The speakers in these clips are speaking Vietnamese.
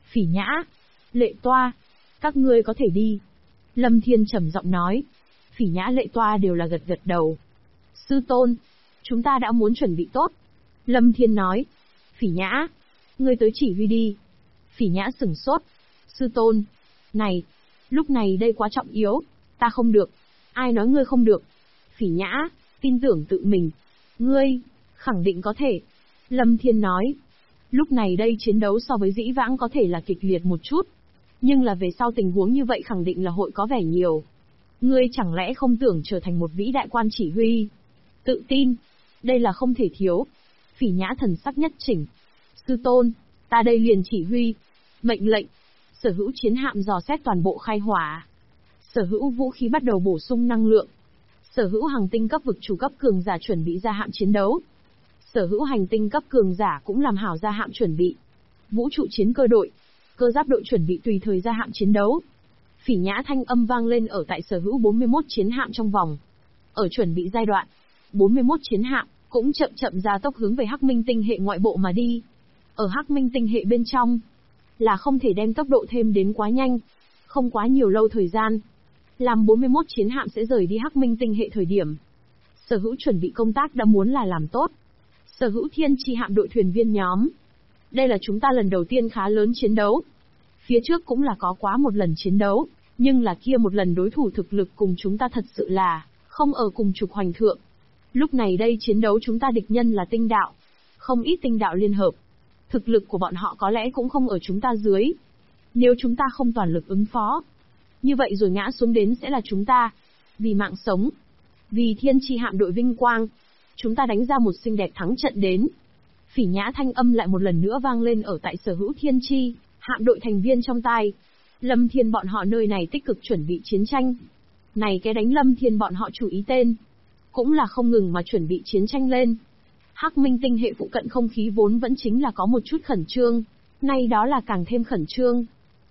Phỉ Nhã, Lệ Toa, các ngươi có thể đi. Lâm Thiên trầm giọng nói. Phỉ Nhã Lệ Toa đều là gật gật đầu. Sư tôn, chúng ta đã muốn chuẩn bị tốt. Lâm Thiên nói. Phỉ Nhã, ngươi tới chỉ huy đi. Phỉ Nhã sửng sốt. Sư tôn, này, lúc này đây quá trọng yếu, ta không được. Ai nói ngươi không được? Phỉ Nhã, tin tưởng tự mình. Ngươi, khẳng định có thể. Lâm Thiên nói. Lúc này đây chiến đấu so với dĩ vãng có thể là kịch liệt một chút. Nhưng là về sau tình huống như vậy khẳng định là hội có vẻ nhiều. Ngươi chẳng lẽ không tưởng trở thành một vĩ đại quan chỉ huy? Tự tin, đây là không thể thiếu. Phỉ Nhã thần sắc nhất chỉnh. Sư tôn, ta đây liền chỉ huy. Mệnh lệnh. Sở hữu chiến hạm dò xét toàn bộ khai hỏa. Sở hữu vũ khí bắt đầu bổ sung năng lượng. Sở hữu hành tinh cấp vực chủ cấp cường giả chuẩn bị ra hạm chiến đấu. Sở hữu hành tinh cấp cường giả cũng làm hảo ra hạm chuẩn bị. Vũ trụ chiến cơ đội, cơ giáp đội chuẩn bị tùy thời ra hạm chiến đấu. Phỉ Nhã thanh âm vang lên ở tại sở hữu 41 chiến hạm trong vòng. Ở chuẩn bị giai đoạn, 41 chiến hạm cũng chậm chậm ra tốc hướng về Hắc Minh tinh hệ ngoại bộ mà đi. Ở Hắc Minh tinh hệ bên trong, là không thể đem tốc độ thêm đến quá nhanh, không quá nhiều lâu thời gian. Làm 41 chiến hạm sẽ rời đi Hắc Minh tinh hệ thời điểm. Sở hữu chuẩn bị công tác đã muốn là làm tốt. Sở hữu thiên chi hạm đội thuyền viên nhóm. Đây là chúng ta lần đầu tiên khá lớn chiến đấu. Phía trước cũng là có quá một lần chiến đấu, nhưng là kia một lần đối thủ thực lực cùng chúng ta thật sự là không ở cùng trục hoành thượng. Lúc này đây chiến đấu chúng ta địch nhân là tinh đạo. Không ít tinh đạo liên hợp. Thực lực của bọn họ có lẽ cũng không ở chúng ta dưới. Nếu chúng ta không toàn lực ứng phó, như vậy rồi ngã xuống đến sẽ là chúng ta. Vì mạng sống, vì thiên chi hạm đội vinh quang, chúng ta đánh ra một xinh đẹp thắng trận đến. Phỉ Nhã thanh âm lại một lần nữa vang lên ở tại sở hữu thiên chi hạm đội thành viên trong tai. Lâm Thiên bọn họ nơi này tích cực chuẩn bị chiến tranh. Này cái đánh Lâm Thiên bọn họ chủ ý tên, cũng là không ngừng mà chuẩn bị chiến tranh lên. Hắc Minh tinh hệ phụ cận không khí vốn vẫn chính là có một chút khẩn trương, nay đó là càng thêm khẩn trương.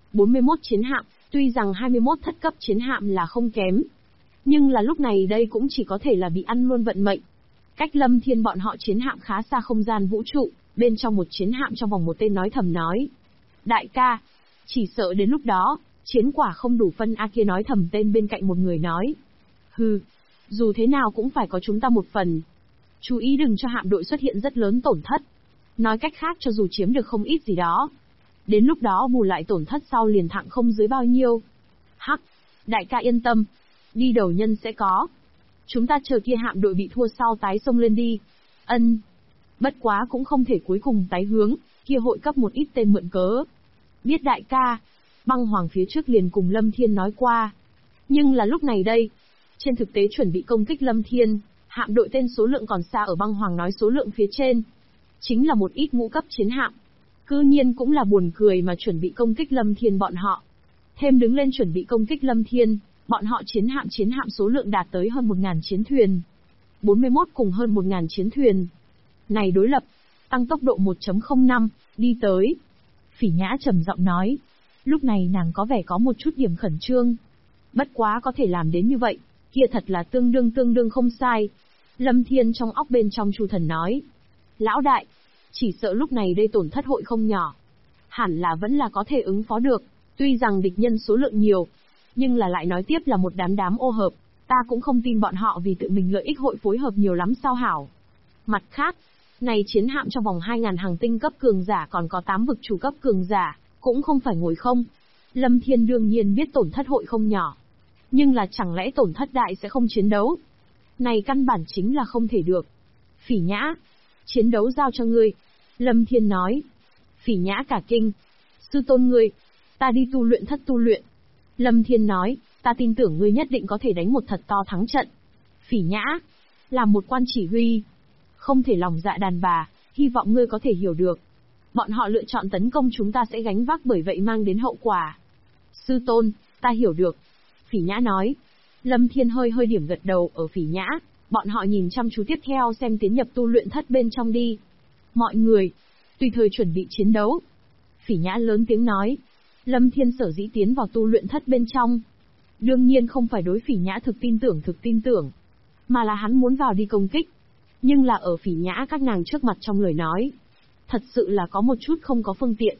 41 chiến hạm, tuy rằng 21 thất cấp chiến hạm là không kém, nhưng là lúc này đây cũng chỉ có thể là bị ăn luôn vận mệnh. Cách Lâm Thiên bọn họ chiến hạm khá xa không gian vũ trụ, bên trong một chiến hạm trong vòng một tên nói thầm nói. Đại ca, chỉ sợ đến lúc đó, chiến quả không đủ phân A kia nói thầm tên bên cạnh một người nói. Hừ, dù thế nào cũng phải có chúng ta một phần. Chú ý đừng cho hạm đội xuất hiện rất lớn tổn thất. Nói cách khác cho dù chiếm được không ít gì đó, đến lúc đó bù lại tổn thất sau liền thặng không dưới bao nhiêu. Hắc, đại ca yên tâm, đi đầu nhân sẽ có. Chúng ta chờ kia hạm đội bị thua sau tái xông lên đi. Ân. Bất quá cũng không thể cuối cùng tái hướng, kia hội cấp một ít tên mượn cớ. Biết đại ca, Băng Hoàng phía trước liền cùng Lâm Thiên nói qua. Nhưng là lúc này đây, trên thực tế chuẩn bị công kích Lâm Thiên, hạm đội tên số lượng còn xa ở Băng Hoàng nói số lượng phía trên. Chính là một ít ngũ cấp chiến hạm. Cư nhiên cũng là buồn cười mà chuẩn bị công kích Lâm Thiên bọn họ. Thêm đứng lên chuẩn bị công kích Lâm Thiên, bọn họ chiến hạm số lượng đạt tới hơn 1.000 chiến thuyền. 41 cùng hơn 1.000 chiến thuyền. Này đối lập, tăng tốc độ 1.05, đi tới. Phỉ Nhã trầm giọng nói. Lúc này nàng có vẻ có một chút điểm khẩn trương. Bất quá có thể làm đến như vậy, kia thật là tương đương không sai. Lâm Thiên trong óc bên trong Chu Thần nói. Lão đại, chỉ sợ lúc này đây tổn thất hội không nhỏ. Hẳn là vẫn là có thể ứng phó được, tuy rằng địch nhân số lượng nhiều, nhưng là lại nói tiếp là một đám ô hợp, ta cũng không tin bọn họ vì tự mình lợi ích hội phối hợp nhiều lắm sao hảo. Mặt khác, này chiến hạm trong vòng 2.000 hàng tinh cấp cường giả còn có 8 vực chủ cấp cường giả, cũng không phải ngồi không. Lâm Thiên đương nhiên biết tổn thất hội không nhỏ, nhưng là chẳng lẽ tổn thất đại sẽ không chiến đấu? Này căn bản chính là không thể được. Phỉ Nhã, chiến đấu giao cho ngươi. Lâm Thiên nói. Phỉ Nhã cả kinh. Sư tôn ngươi, ta đi tu luyện thất tu luyện. Lâm Thiên nói, ta tin tưởng ngươi nhất định có thể đánh một thật to thắng trận. Phỉ Nhã, làm một quan chỉ huy, không thể lòng dạ đàn bà, hy vọng ngươi có thể hiểu được. Bọn họ lựa chọn tấn công chúng ta sẽ gánh vác bởi vậy mang đến hậu quả. Sư tôn, ta hiểu được. Phỉ Nhã nói. Lâm Thiên hơi điểm gật đầu ở Phỉ Nhã, bọn họ nhìn chăm chú tiếp theo xem tiến nhập tu luyện thất bên trong đi. Mọi người, tùy thời chuẩn bị chiến đấu. Phỉ Nhã lớn tiếng nói. Lâm Thiên sở dĩ tiến vào tu luyện thất bên trong. Đương nhiên không phải đối Phỉ Nhã thực tin tưởng, mà là hắn muốn vào đi công kích. Nhưng là ở Phỉ Nhã các nàng trước mặt trong lời nói, thật sự là có một chút không có phương tiện.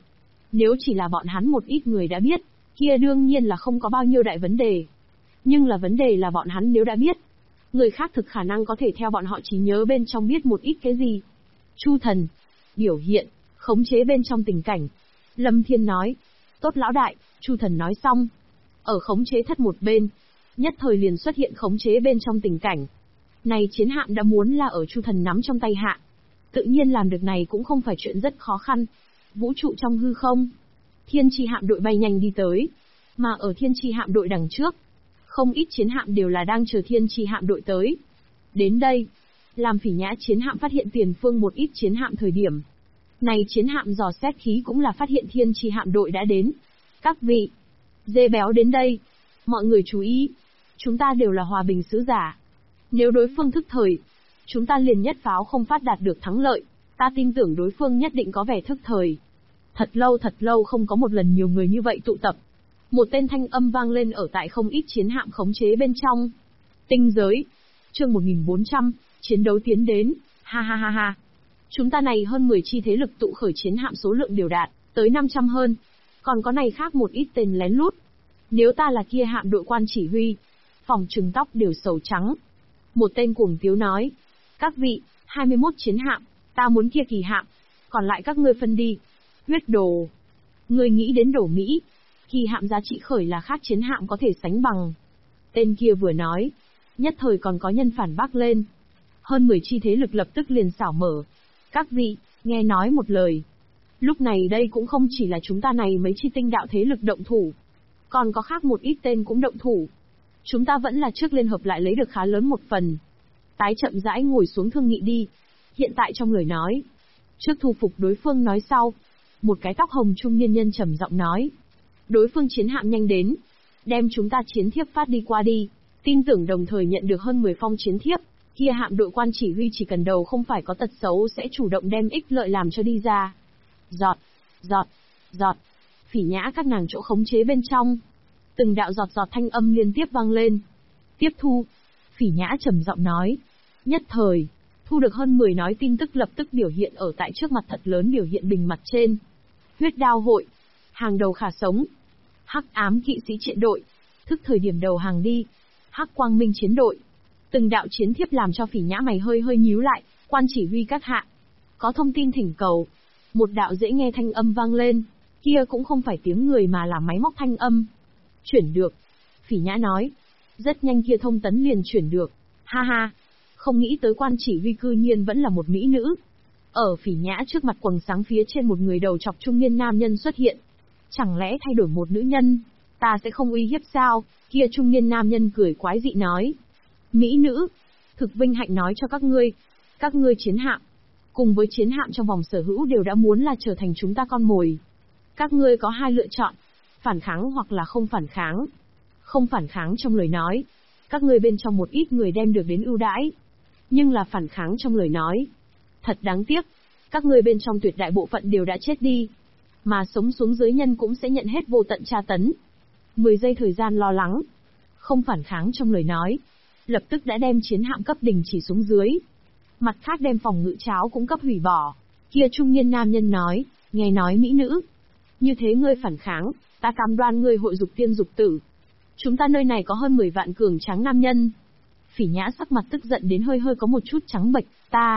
Nếu chỉ là bọn hắn một ít người đã biết, kia đương nhiên là không có bao nhiêu đại vấn đề. Nhưng là vấn đề là bọn hắn nếu đã biết, người khác thực khả năng có thể theo bọn họ trí nhớ bên trong biết một ít cái gì. Chu thần, biểu hiện, khống chế bên trong tình cảnh. Lâm Thiên nói, tốt lão đại, Chu thần nói xong. Ở khống chế thất một bên, nhất thời liền xuất hiện khống chế bên trong tình cảnh. Này chiến hạm đã muốn là ở Chu thần nắm trong tay hạ. Tự nhiên làm được này cũng không phải chuyện rất khó khăn. Vũ trụ trong hư không, thiên chi hạm đội bay nhanh đi tới. Mà ở thiên chi hạm đội đằng trước, không ít chiến hạm đều là đang chờ thiên chi hạm đội tới. Đến đây, làm Phỉ Nhã chiến hạm phát hiện tiền phương một ít chiến hạm thời điểm. Này chiến hạm dò xét khí cũng là phát hiện thiên chi hạm đội đã đến. Các vị, dê béo đến đây. Mọi người chú ý, chúng ta đều là hòa bình sứ giả. Nếu đối phương thức thời, chúng ta liền nhất pháo không phát đạt được thắng lợi. Ta tin tưởng đối phương nhất định có vẻ thức thời. Thật lâu không có một lần nhiều người như vậy tụ tập. Một tên thanh âm vang lên ở tại không ít chiến hạm khống chế bên trong. Tinh giới. Chương 1400, chiến đấu tiến đến. Ha ha ha ha. Chúng ta này hơn 10 chi thế lực tụ khởi chiến hạm số lượng đều đạt, tới 500 hơn. Còn có này khác một ít tên lén lút. Nếu ta là kia hạm đội quan chỉ huy, phòng trừng tóc đều sầu trắng. Một tên cuồng tiếu nói. Các vị, 21 chiến hạm, ta muốn kia kỳ hạm. Còn lại các ngươi phân đi. Huyết đồ. Ngươi nghĩ đến đổ Mỹ. Kỳ hạm giá trị khởi là khác chiến hạm có thể sánh bằng. Tên kia vừa nói, nhất thời còn có nhân phản bác lên. Hơn 10 chi thế lực lập tức liền xảo mở. Các vị, nghe nói một lời. Lúc này đây cũng không chỉ là chúng ta này mấy chi tinh đạo thế lực động thủ. Còn có khác một ít tên cũng động thủ. Chúng ta vẫn là trước liên hợp lại lấy được khá lớn một phần. Tái chậm rãi ngồi xuống thương nghị đi. Hiện tại trong lời nói. Trước thu phục đối phương nói sau. Một cái tóc hồng trung niên nhân trầm giọng nói. Đối phương chiến hạm nhanh đến. Đem chúng ta chiến thiếp phát đi qua đi. Tin tưởng đồng thời nhận được hơn 10 phong chiến thiếp. Kia hạm đội quan chỉ huy chỉ cần đầu không phải có tật xấu sẽ chủ động đem ích lợi làm cho đi ra. Giọt, giọt, giọt. Phỉ Nhã các nàng chỗ khống chế bên trong. Từng đạo giọt giọt thanh âm liên tiếp vang lên. Tiếp thu. Phỉ Nhã trầm giọng nói. Nhất thời, thu được hơn 10 nói tin tức lập tức biểu hiện ở tại trước mặt thật lớn biểu hiện bình mặt trên. Huyết đao hội. Hàng đầu khả sống. Hắc ám kỵ sĩ chiến đội. Thức thời điểm đầu hàng đi. Hắc quang minh chiến đội. Từng đạo chiến thiếp làm cho Phỉ Nhã mày hơi nhíu lại. Quan chỉ huy các hạ. Có thông tin thỉnh cầu. Một đạo dễ nghe thanh âm vang lên. Kia cũng không phải tiếng người mà là máy móc thanh âm. Chuyển được. Phỉ Nhã nói. Rất nhanh kia thông tấn liền chuyển được. Ha ha. Không nghĩ tới quan chỉ huy cư nhiên vẫn là một mỹ nữ. Ở Phỉ Nhã trước mặt quầng sáng phía trên một người đầu chọc trung niên nam nhân xuất hiện. Chẳng lẽ thay đổi một nữ nhân, ta sẽ không uy hiếp sao? Kia trung niên nam nhân cười quái dị nói. Mỹ nữ, thực vinh hạnh nói cho các ngươi chiến hạm, cùng với chiến hạm trong vòng sở hữu đều đã muốn là trở thành chúng ta con mồi. Các ngươi có hai lựa chọn, phản kháng hoặc là không phản kháng. Không phản kháng trong lời nói, các ngươi bên trong một ít người đem được đến ưu đãi. Nhưng là phản kháng trong lời nói, thật đáng tiếc, các ngươi bên trong tuyệt đại bộ phận đều đã chết đi. Mà sống xuống dưới nhân cũng sẽ nhận hết vô tận tra tấn. 10 giây thời gian lo lắng. Không phản kháng trong lời nói. Lập tức đã đem chiến hạm cấp đình chỉ xuống dưới. Mặt khác đem phòng ngự cháo cũng cấp hủy bỏ. Kia trung niên nam nhân nói, nghe nói mỹ nữ. Như thế ngươi phản kháng, ta cam đoan ngươi hội dục tiên dục tử. Chúng ta nơi này có hơn 10 vạn cường tráng nam nhân. Phỉ Nhã sắc mặt tức giận đến hơi có một chút trắng bệch.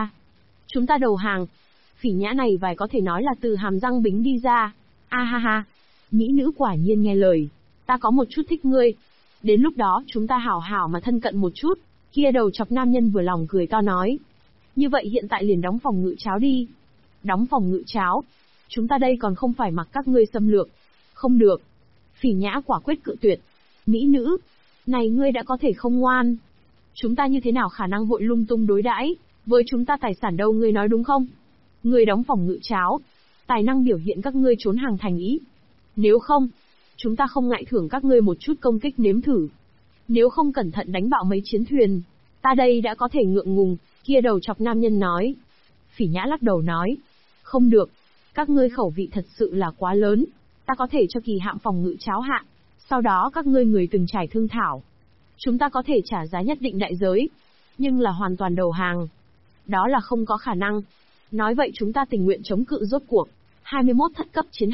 Chúng ta đầu hàng. Phỉ Nhã này vài có thể nói là từ hàm răng bính đi ra. A ha ha. Mỹ nữ quả nhiên nghe lời. Ta có một chút thích ngươi. Đến lúc đó chúng ta hảo hảo mà thân cận một chút. Kia đầu chọc nam nhân vừa lòng cười to nói. Như vậy hiện tại liền đóng phòng ngự cháo đi. Đóng phòng ngự cháo. Chúng ta đây còn không phải mặc các ngươi xâm lược. Không được. Phỉ Nhã quả quyết cự tuyệt. Mỹ nữ. Này ngươi đã có thể không ngoan. Chúng ta như thế nào khả năng hội lung tung đối đãi với chúng ta tài sản đâu ngươi nói đúng không? Ngươi đóng phòng ngự cháo. Tài năng biểu hiện các ngươi trốn hàng thành ý. Nếu không, chúng ta không ngại thưởng các ngươi một chút công kích nếm thử. Nếu không cẩn thận đánh bạo mấy chiến thuyền, ta đây đã có thể ngượng ngùng, kia đầu chọc nam nhân nói. Phỉ Nhã lắc đầu nói. Không được, các ngươi khẩu vị thật sự là quá lớn, ta có thể cho kỳ hạm phòng ngự cháo hạ, sau đó các ngươi người từng trải thương thảo. Chúng ta có thể trả giá nhất định đại giới, nhưng là hoàn toàn đầu hàng. Đó là không có khả năng. Nói vậy chúng ta tình nguyện chống cự rốt cuộc. 21 thất cấp chiến hạm,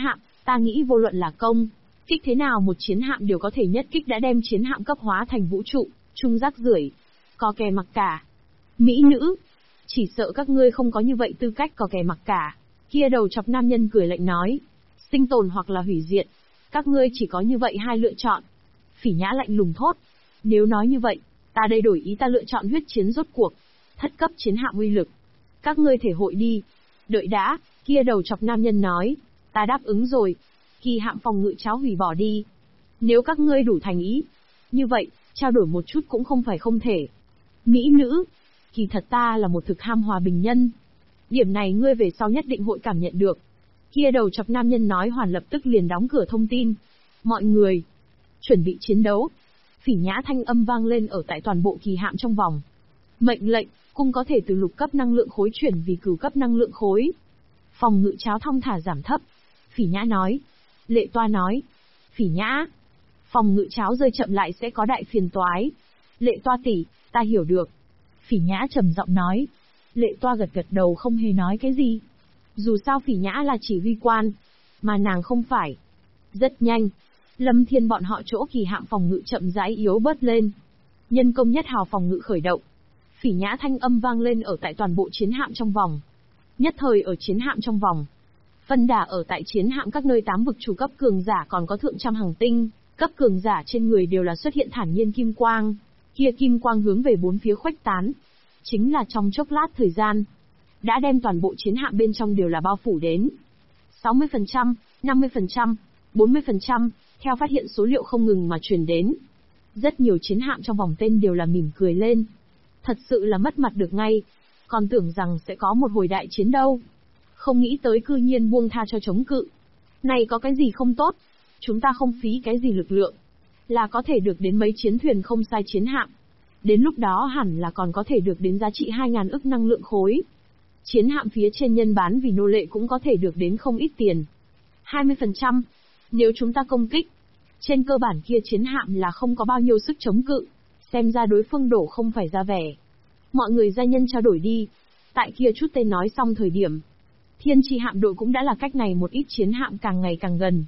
Ta nghĩ vô luận là công kích thế nào một chiến hạm đều có thể nhất kích đã đem chiến hạm cấp hóa thành vũ trụ, trung rác rưởi, có kè mặc cả. Mỹ nữ, chỉ sợ các ngươi không có như vậy tư cách có kè mặc cả. Kia đầu chọc nam nhân cười lạnh nói, sinh tồn hoặc là hủy diệt, các ngươi chỉ có như vậy hai lựa chọn. Phỉ Nhã lạnh lùng thốt, nếu nói như vậy, ta đây đổi ý, ta lựa chọn huyết chiến rốt cuộc, thất cấp chiến hạm uy lực. Các ngươi thể hội đi. Đợi đã, kia đầu chọc nam nhân nói, ta đáp ứng rồi. Kỳ hạm phòng ngự cháo hủy bỏ đi. Nếu các ngươi đủ thành ý, như vậy, trao đổi một chút cũng không phải không thể. Mỹ nữ, kỳ thật ta là một thực ham hòa bình nhân. Điểm này ngươi về sau nhất định hội cảm nhận được. Kia đầu chọc nam nhân nói hoàn lập tức liền đóng cửa thông tin. Mọi người, chuẩn bị chiến đấu. Phỉ Nhã thanh âm vang lên ở tại toàn bộ kỳ hạm trong vòng. Mệnh lệnh, cung có thể từ lục cấp năng lượng khối chuyển vì cửu cấp năng lượng khối. Phòng ngự cháo thong thả giảm thấp. Phỉ Nhã nói. Lệ Toa nói. Phỉ Nhã, phòng ngự cháo rơi chậm lại sẽ có đại phiền toái. Lệ Toa tỷ, ta hiểu được. Phỉ Nhã trầm giọng nói. Lệ Toa gật gật đầu không hề nói cái gì. Dù sao Phỉ Nhã là chỉ huy quan, mà nàng không phải. Rất nhanh, Lâm Thiên bọn họ chỗ kỳ hạm phòng ngự chậm rãi yếu bớt lên. Nhân công nhất hào phòng ngự khởi động. Phỉ Nhã thanh âm vang lên ở tại toàn bộ chiến hạm trong vòng. Nhất thời ở chiến hạm trong vòng, phân đà ở tại chiến hạm các nơi 8 vực chủ cấp cường giả còn có thượng trăm hàng tinh, cấp cường giả trên người đều là xuất hiện thản nhiên kim quang. Kia kim quang hướng về bốn phía khuếch tán. Chính là trong chốc lát thời gian, đã đem toàn bộ chiến hạm bên trong đều là bao phủ đến. 60%, 50%, 40%, theo phát hiện số liệu không ngừng mà truyền đến. Rất nhiều chiến hạm trong vòng tên đều là mỉm cười lên. Thật sự là mất mặt được ngay. Còn tưởng rằng sẽ có một hồi đại chiến đâu. Không nghĩ tới cư nhiên buông tha cho chống cự. Này có cái gì không tốt? Chúng ta không phí cái gì lực lượng, là có thể được đến mấy chiến thuyền không sai chiến hạm. Đến lúc đó hẳn là còn có thể được đến giá trị 2.000 ức năng lượng khối. Chiến hạm phía trên nhân bán vì nô lệ cũng có thể được đến không ít tiền. 20%. Nếu chúng ta công kích, trên cơ bản kia chiến hạm là không có bao nhiêu sức chống cự. Xem ra đối phương đổ không phải ra vẻ. Mọi người gia nhân trao đổi đi. Tại kia chút tên nói xong thời điểm, Thiên Chi hạm đội cũng đã là cách này một ít chiến hạm càng ngày càng gần.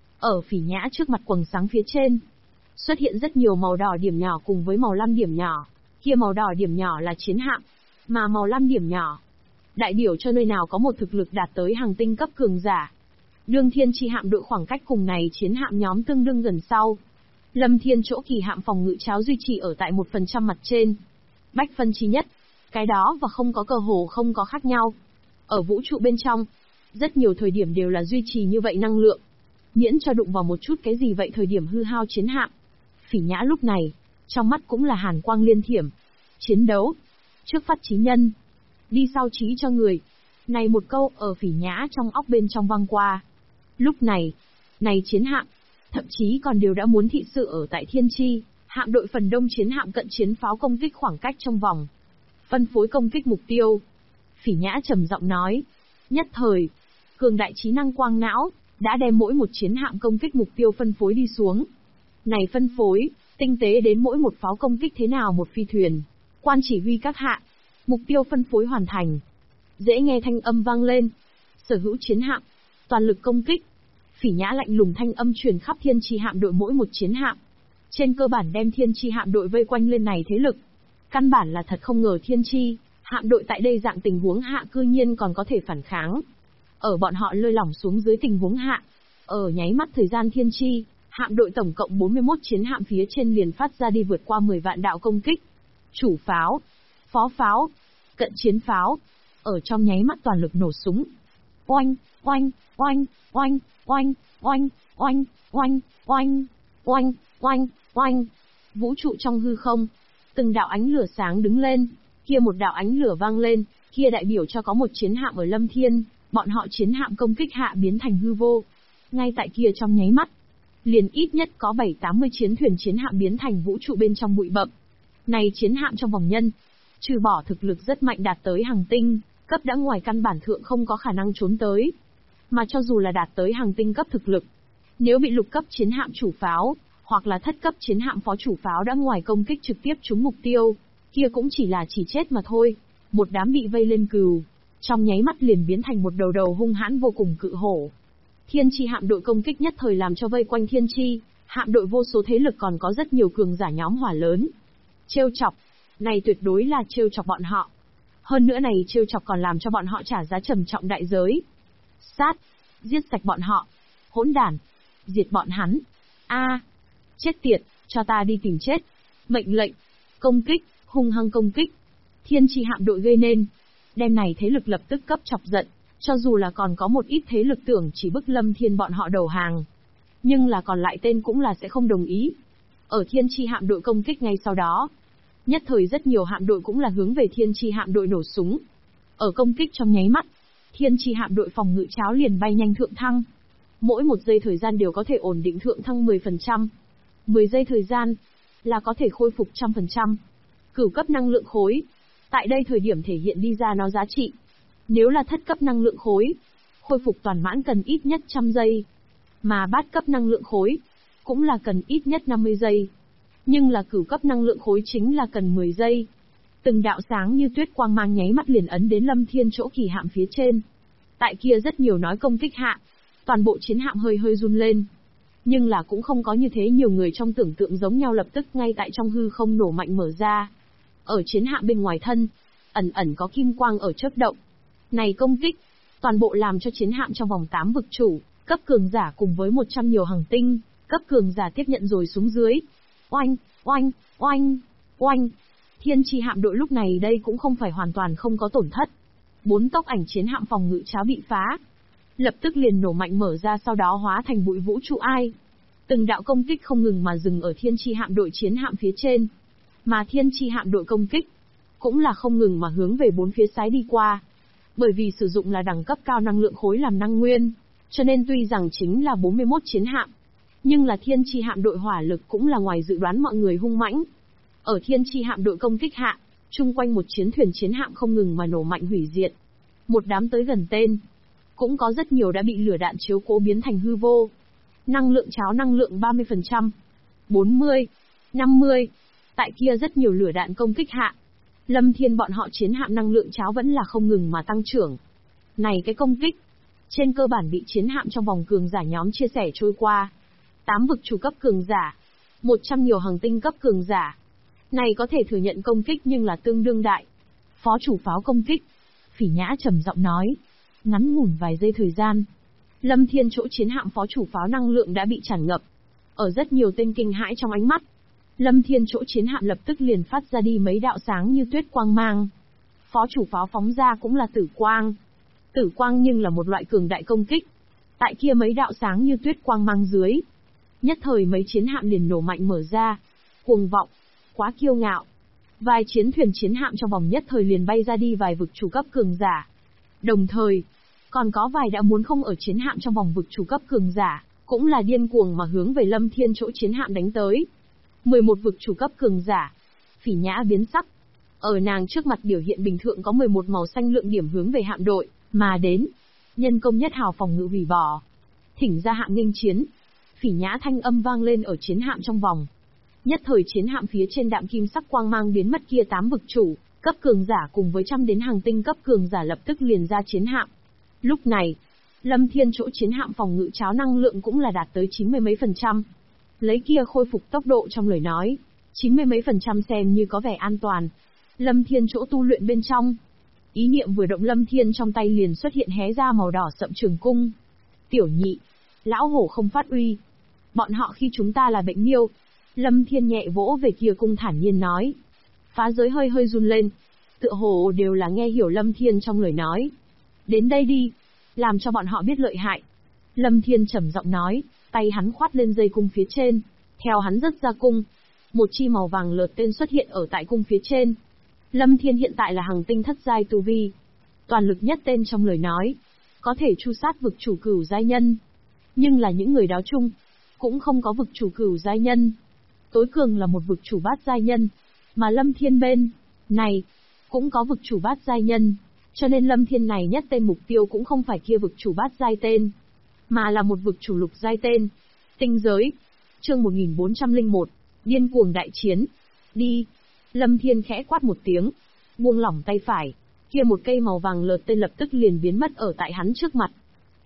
Ở Phỉ Nhã trước mặt quầng sáng phía trên, xuất hiện rất nhiều màu đỏ điểm nhỏ cùng với màu lam điểm nhỏ. Kia màu đỏ điểm nhỏ là chiến hạm, mà màu lam điểm nhỏ đại biểu cho nơi nào có một thực lực đạt tới hàng tinh cấp cường giả. Đương Thiên Chi hạm đội khoảng cách cùng này chiến hạm nhóm tương đương gần sau. Lâm Thiên chỗ kỳ hạm phòng ngự cháo duy trì ở tại 1% mặt trên. Bách phân chi nhất, cái đó và không có cơ hồ không có khác nhau. Ở vũ trụ bên trong, rất nhiều thời điểm đều là duy trì như vậy năng lượng. Miễn cho đụng vào một chút cái gì vậy thời điểm hư hao chiến hạm. Phỉ Nhã lúc này, trong mắt cũng là hàn quang liên thiểm. Chiến đấu, trước phát chí nhân, đi sau trí cho người. Này một câu ở Phỉ Nhã trong óc bên trong vang qua. Lúc này, này chiến hạm, thậm chí còn đều đã muốn thị sự ở tại Thiên Chi, hạm đội phần đông chiến hạm cận chiến pháo công kích khoảng cách trong vòng. Phân phối công kích mục tiêu. Phỉ Nhã trầm giọng nói. Nhất thời, cường đại trí năng quang não, đã đem mỗi một chiến hạm công kích mục tiêu phân phối đi xuống. Này phân phối, tinh tế đến mỗi một pháo công kích thế nào một phi thuyền. Quan chỉ huy các hạ. Mục tiêu phân phối hoàn thành. Dễ nghe thanh âm vang lên. Sở hữu chiến hạm, toàn lực công kích. Phỉ Nhã lạnh lùng thanh âm truyền khắp Thiên Chi hạm đội mỗi một chiến hạm. Trên cơ bản đem Thiên Chi hạm đội vây quanh lên này thế lực. Căn bản là thật không ngờ Thiên Chi hạm đội tại đây dạng tình huống hạ cư nhiên còn có thể phản kháng. Ở bọn họ lơi lỏng xuống dưới tình huống hạ, ở nháy mắt thời gian Thiên Chi hạm đội tổng cộng 41 chiến hạm phía trên liền phát ra đi vượt qua 10 vạn đạo công kích. Chủ pháo, phó pháo, cận chiến pháo, ở trong nháy mắt toàn lực nổ súng. Oanh, oanh, oanh, oanh, oanh, oanh, oanh, oanh, oanh, oanh, oanh, oanh. Vũ trụ trong hư không, từng đạo ánh lửa sáng đứng lên, kia một đạo ánh lửa vang lên, kia đại biểu cho có một chiến hạm ở Lâm Thiên, bọn họ chiến hạm công kích hạ biến thành hư vô. Ngay tại kia trong nháy mắt, liền ít nhất có 7-80 chiến thuyền chiến hạm biến thành vũ trụ bên trong bụi bậm. Này chiến hạm trong vòng nhân, trừ bỏ thực lực rất mạnh đạt tới hàng tinh cấp đã ngoài căn bản thượng không có khả năng trốn tới. Mà cho dù là đạt tới hàng tinh cấp thực lực, nếu bị lục cấp chiến hạm chủ pháo, hoặc là thất cấp chiến hạm phó chủ pháo đã ngoài công kích trực tiếp trúng mục tiêu, kia cũng chỉ là chỉ chết mà thôi. Một đám bị vây lên cừu, trong nháy mắt liền biến thành một đầu đầu hung hãn vô cùng cự hổ. Thiên Chi hạm đội công kích nhất thời làm cho vây quanh Thiên Chi hạm đội vô số thế lực, còn có rất nhiều cường giả nhóm hỏa lớn. Trêu chọc, này tuyệt đối là trêu chọc bọn họ. Hơn nữa này trêu chọc còn làm cho bọn họ trả giá trầm trọng đại giới. Sát, giết sạch bọn họ. Hỗn đản, diệt bọn hắn. A, chết tiệt, cho ta đi tìm chết. Mệnh lệnh, công kích, hung hăng công kích. Thiên Chi hạm đội gây nên, đem này thế lực lập tức cấp chọc giận, cho dù là còn có một ít thế lực tưởng chỉ bức Lâm Thiên bọn họ đầu hàng, nhưng là còn lại tên cũng là sẽ không đồng ý. Ở Thiên Chi hạm đội công kích ngay sau đó, nhất thời rất nhiều hạm đội cũng là hướng về Thiên Chi hạm đội nổ súng. Ở công kích trong nháy mắt, Thiên Chi hạm đội phòng ngự cháo liền bay nhanh thượng thăng. Mỗi một giây thời gian đều có thể ổn định thượng thăng 10%. 10 giây thời gian là có thể khôi phục 100%. Cửu cấp năng lượng khối, tại đây thời điểm thể hiện đi ra nó giá trị. Nếu là thất cấp năng lượng khối, khôi phục toàn mãn cần ít nhất 100 giây. Mà bát cấp năng lượng khối, cũng là cần ít nhất 50 giây. Nhưng là cửu cấp năng lượng khối chính là cần 10 giây. Từng đạo sáng như tuyết quang mang nháy mắt liền ấn đến Lâm Thiên chỗ kỳ hạm phía trên. Tại kia rất nhiều nói công kích hạ, toàn bộ chiến hạm hơi hơi run lên. Nhưng là cũng không có như thế nhiều người trong tưởng tượng giống nhau, lập tức ngay tại trong hư không nổ mạnh mở ra. Ở chiến hạm bên ngoài thân, ẩn ẩn có kim quang ở chớp động. Này công kích, toàn bộ làm cho chiến hạm trong vòng 8 vực chủ, cấp cường giả cùng với 100 nhiều hành tinh, cấp cường giả tiếp nhận rồi xuống dưới. Oanh, oanh, oanh, oanh. Thiên Chi hạm đội lúc này đây cũng không phải hoàn toàn không có tổn thất. 4 tốc ảnh chiến hạm phòng ngự cháo bị phá, lập tức liền nổ mạnh mở ra, sau đó hóa thành bụi vũ trụ ai. Từng đạo công kích không ngừng mà dừng ở Thiên Chi hạm đội chiến hạm phía trên. Mà Thiên Chi hạm đội công kích, cũng là không ngừng mà hướng về bốn phía sái đi qua. Bởi vì sử dụng là đẳng cấp cao năng lượng khối làm năng nguyên, cho nên tuy rằng chính là 41 chiến hạm, nhưng là Thiên Chi hạm đội hỏa lực cũng là ngoài dự đoán mọi người hung mãnh. Ở Thiên Chi hạm đội công kích hạ, chung quanh một chiến thuyền chiến hạm không ngừng mà nổ mạnh hủy diệt. Một đám tới gần tên, cũng có rất nhiều đã bị lửa đạn chiếu cố biến thành hư vô. Năng lượng cháo năng lượng 30%, 40, 50. Tại kia rất nhiều lửa đạn công kích hạ, Lâm Thiên bọn họ chiến hạm năng lượng cháo vẫn là không ngừng mà tăng trưởng. Này cái công kích, trên cơ bản bị chiến hạm trong vòng cường giả nhóm chia sẻ trôi qua. 8 vực chủ cấp cường giả, 100 nhiều hành tinh cấp cường giả. Này có thể thừa nhận công kích nhưng là tương đương đại. Phó chủ pháo công kích. Phỉ Nhã trầm giọng nói. Ngắn ngủn vài giây thời gian, Lâm Thiên chỗ chiến hạm phó chủ pháo năng lượng đã bị tràn ngập. Ở rất nhiều tên kinh hãi trong ánh mắt, Lâm Thiên chỗ chiến hạm lập tức liền phát ra đi mấy đạo sáng như tuyết quang mang. Phó chủ pháo phóng ra cũng là tử quang. Tử quang nhưng là một loại cường đại công kích. Tại kia mấy đạo sáng như tuyết quang mang dưới, nhất thời mấy chiến hạm liền nổ mạnh mở ra. Cuồng vọng, quá kiêu ngạo. Vài chiến thuyền chiến hạm trong vòng nhất thời liền bay ra đi vài vực chủ cấp cường giả. Đồng thời, còn có vài đã muốn không ở chiến hạm trong vòng vực chủ cấp cường giả, cũng là điên cuồng mà hướng về Lâm Thiên chỗ chiến hạm đánh tới. 11 vực chủ cấp cường giả. Phỉ Nhã biến sắc. Ở nàng trước mặt biểu hiện bình thường có 11 màu xanh lượng điểm hướng về hạm đội mà đến. Nhân công nhất hào phòng ngự hủy bỏ. Thỉnh ra hạm nghênh chiến. Phỉ Nhã thanh âm vang lên ở chiến hạm trong vòng. Nhất thời chiến hạm phía trên đạm kim sắc quang mang biến mất kia 8 vực chủ cấp cường giả cùng với trăm đến hàng tinh cấp cường giả lập tức liền ra chiến hạm. Lúc này, Lâm Thiên chỗ chiến hạm phòng ngự cháo năng lượng cũng là đạt tới 90 mấy %. Lấy kia khôi phục tốc độ trong lời nói, 90 mấy % xem như có vẻ an toàn. Lâm Thiên chỗ tu luyện bên trong, ý niệm vừa động Lâm Thiên trong tay liền xuất hiện hé ra màu đỏ sậm trường cung. Tiểu nhị, lão hổ không phát uy. Bọn họ khi chúng ta là bệnh miêu. Lâm Thiên nhẹ vỗ về kia cung thản nhiên nói. Phá giới hơi hơi run lên. Tựa hồ đều là nghe hiểu Lâm Thiên trong lời nói. Đến đây đi, làm cho bọn họ biết lợi hại. Lâm Thiên trầm giọng nói, tay hắn khoát lên dây cung phía trên. Theo hắn rớt ra cung, một chi màu vàng lợt tên xuất hiện ở tại cung phía trên. Lâm Thiên hiện tại là hằng tinh thất giai tu vi. Toàn lực nhất tên trong lời nói, có thể tru sát vực chủ cửu giai nhân. Nhưng là những người đó chung, cũng không có vực chủ cửu giai nhân. Tối cường là một vực chủ bát giai nhân. Mà Lâm Thiên bên này, cũng có vực chủ bát giai nhân. Cho nên Lâm Thiên này nhất tên mục tiêu cũng không phải kia vực chủ bát giai tên, mà là một vực chủ lục giai tên. Tinh giới. Chương 1401. Điên cuồng đại chiến. Đi. Lâm Thiên khẽ quát một tiếng. Buông lỏng tay phải. Kia một cây màu vàng lợt tên lập tức liền biến mất ở tại hắn trước mặt.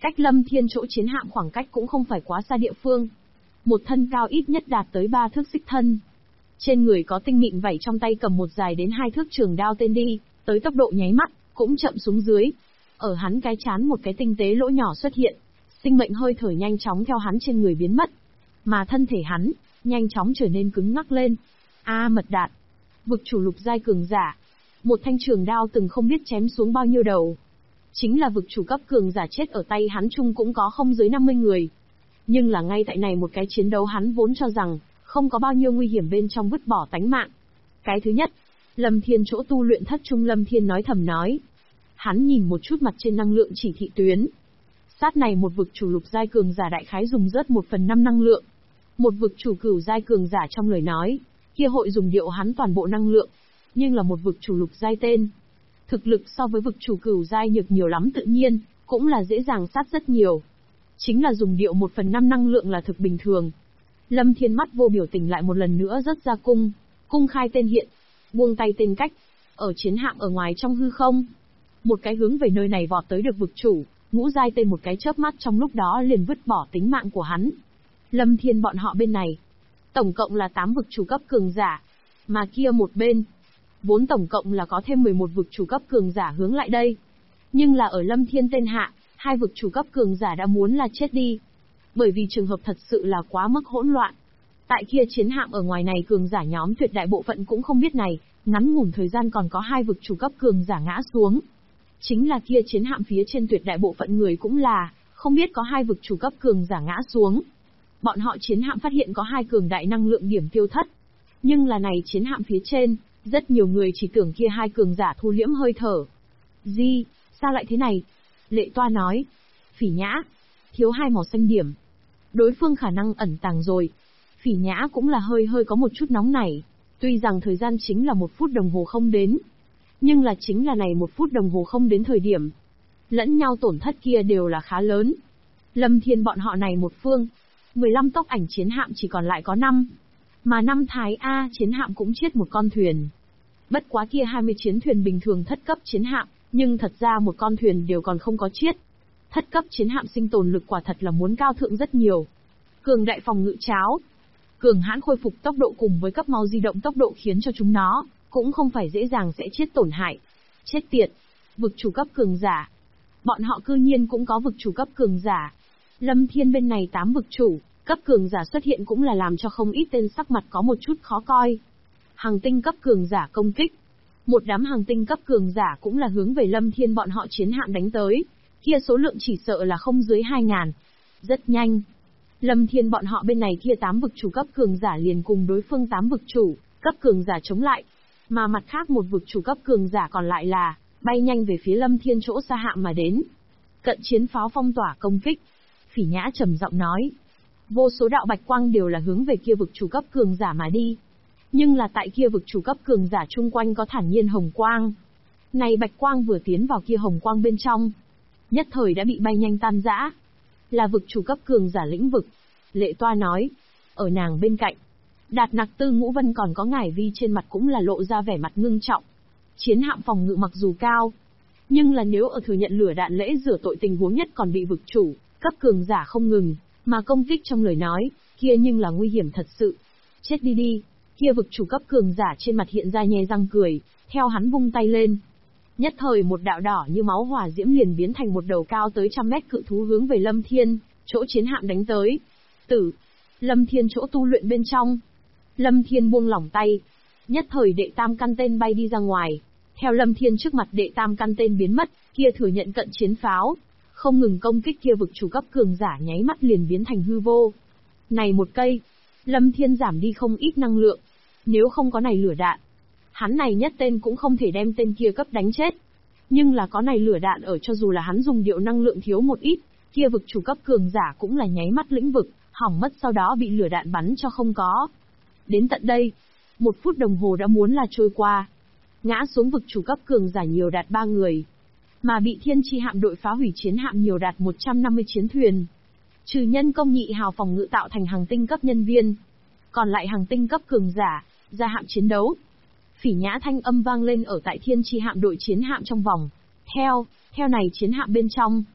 Cách Lâm Thiên chỗ chiến hạm khoảng cách cũng không phải quá xa địa phương. Một thân cao ít nhất đạt tới 3 thước xích thân. Trên người có tinh mịn vảy, trong tay cầm một dài đến 2 thước trường đao tên đi, tới tốc độ nháy mắt, cũng chậm xuống dưới. Ở hắn cái trán một cái tinh tế lỗ nhỏ xuất hiện, sinh mệnh hơi thở nhanh chóng theo hắn trên người biến mất. Mà thân thể hắn, nhanh chóng trở nên cứng ngắc lên. Mật đạt. Vực chủ lục giai cường giả. Một thanh trường đao từng không biết chém xuống bao nhiêu đầu. Chính là vực chủ cấp cường giả chết ở tay hắn chung cũng có không dưới 50 người. Nhưng là ngay tại này một cái chiến đấu hắn vốn cho rằng, không có bao nhiêu nguy hiểm bên trong vứt bỏ tánh mạng. Cái thứ nhất, Lâm Thiên chỗ tu luyện thất trung Lâm Thiên nói thầm nói. Hắn nhìn một chút mặt trên năng lượng chỉ thị tuyến. Sát này một vực chủ lục giai cường giả đại khái dùng rớt 1/5 năng lượng. Một vực chủ cửu giai cường giả trong lời nói, kia hội dùng điệu hắn toàn bộ năng lượng. Nhưng là một vực chủ lục giai tên. Thực lực so với vực chủ cửu giai nhược nhiều lắm, tự nhiên, cũng là dễ dàng sát rất nhiều. Chính là dùng điệu 1/5 năng lượng là thực bình thường. Lâm Thiên mắt vô biểu tình lại một lần nữa rớt ra cung. Cung khai tên hiện. Buông tay tên cách. Ở chiến hạm ở ngoài trong hư không. Một cái hướng về nơi này vọt tới được vực chủ, ngũ giai tên một cái chớp mắt trong lúc đó liền vứt bỏ tính mạng của hắn. Lâm Thiên bọn họ bên này. Tổng cộng là 8 vực chủ cấp cường giả. Mà kia một bên. Vốn tổng cộng là có thêm 11 vực chủ cấp cường giả hướng lại đây. Nhưng là ở Lâm Thiên tên hạ, 2 vực chủ cấp cường giả đã muốn là chết đi. Bởi vì trường hợp thật sự là quá mức hỗn loạn. Tại kia chiến hạm ở ngoài này cường giả nhóm tuyệt đại bộ phận cũng không biết này, ngắn ngủn thời gian còn có 2 vực chủ cấp cường giả ngã xuống. Chính là kia chiến hạm phía trên tuyệt đại bộ phận người cũng là, không biết có 2 vực chủ cấp cường giả ngã xuống. Bọn họ chiến hạm phát hiện có 2 cường đại năng lượng điểm tiêu thất. Nhưng là này chiến hạm phía trên, rất nhiều người chỉ tưởng kia 2 cường giả thu liễm hơi thở. Gì, sao lại thế này? Lệ Toa nói. Phỉ Nhã, thiếu 2 màu xanh điểm. Đối phương khả năng ẩn tàng rồi. Phỉ Nhã cũng là hơi có một chút nóng nảy. Tuy rằng thời gian chính là 1 phút đồng hồ không đến. Nhưng là chính là này 1 phút đồng hồ không đến thời điểm. Lẫn nhau tổn thất kia đều là khá lớn. Lâm Thiên bọn họ này một phương. 15 tốc ảnh chiến hạm chỉ còn lại có 5. Mà 5 Thái A chiến hạm cũng chết một con thuyền. Bất quá kia 20 chiến thuyền bình thường thất cấp chiến hạm, nhưng thật ra một con thuyền đều còn không có chết. Thất cấp chiến hạm sinh tồn lực quả thật là muốn cao thượng rất nhiều. Cường đại phòng ngự cháo, cường hãn khôi phục tốc độ cùng với cấp mau di động tốc độ khiến cho chúng nó cũng không phải dễ dàng sẽ chết tổn hại. Chết tiệt, vực chủ cấp cường giả. Bọn họ cư nhiên cũng có vực chủ cấp cường giả. Lâm Thiên bên này 8 vực chủ cấp cường giả xuất hiện cũng là làm cho không ít tên sắc mặt có một chút khó coi. Hàng tinh cấp cường giả công kích. Một đám hàng tinh cấp cường giả cũng là hướng về Lâm Thiên bọn họ chiến hạm đánh tới. Kia số lượng chỉ sợ là không dưới 2.000. Rất nhanh. Lâm Thiên bọn họ bên này kia 8 vực chủ cấp cường giả liền cùng đối phương 8 vực chủ cấp cường giả chống lại. Mà mặt khác một vực chủ cấp cường giả còn lại là bay nhanh về phía Lâm Thiên chỗ xa hạm mà đến. Cận chiến pháo phong tỏa công kích. Phỉ Nhã trầm giọng nói. Vô số đạo bạch quang đều là hướng về kia vực chủ cấp cường giả mà đi. Nhưng là tại kia vực chủ cấp cường giả chung quanh có thản nhiên hồng quang. Này bạch quang vừa tiến vào kia hồng quang bên trong, nhất thời đã bị bay nhanh tan rã. Là vực chủ cấp cường giả lĩnh vực. Lệ Toa nói. Ở nàng bên cạnh, Đạt Nặc Tư Ngũ Vân còn có Ngải Vi trên mặt cũng là lộ ra vẻ mặt ngưng trọng. Chiến hạm phòng ngự mặc dù cao, nhưng là nếu ở thừa nhận lửa đạn lễ rửa tội tình huống nhất còn bị vực chủ cấp cường giả không ngừng mà công kích trong lời nói, kia nhưng là nguy hiểm thật sự. Chết đi đi. Kia vực chủ cấp cường giả trên mặt hiện ra nhe răng cười, theo hắn vung tay lên. Nhất thời một đạo đỏ như máu hỏa diễm liền biến thành một đầu cao tới 100 mét cự thú hướng về Lâm Thiên, chỗ chiến hạm đánh tới. Tử. Lâm Thiên chỗ tu luyện bên trong. Lâm Thiên buông lỏng tay. Nhất thời đệ tam căn tên bay đi ra ngoài. Theo Lâm Thiên trước mặt đệ tam căn tên biến mất, kia thừa nhận cận chiến pháo. Không ngừng công kích kia vực chủ cấp cường giả nháy mắt liền biến thành hư vô. Này một cây. Lâm Thiên giảm đi không ít năng lượng. Nếu không có này lửa đạn, hắn này nhất tên cũng không thể đem tên kia cấp đánh chết. Nhưng là có này lửa đạn ở, cho dù là hắn dùng điệu năng lượng thiếu một ít, kia vực chủ cấp cường giả cũng là nháy mắt lĩnh vực, hỏng mất sau đó bị lửa đạn bắn cho không có. Đến tận đây, 1 phút đồng hồ đã muốn là trôi qua. Ngã xuống vực chủ cấp cường giả nhiều đạt 3 người. Mà bị thiên chi hạm đội phá hủy chiến hạm nhiều đạt 150 chiến thuyền. Trừ nhân công nhị hào phòng ngự tạo thành hàng tinh cấp nhân viên. Còn lại hàng tinh cấp cường giả, ra hạm chiến đấu. Phỉ Nhã thanh âm vang lên ở tại thiên chi hạm đội chiến hạm trong vòng. Theo này chiến hạm bên trong.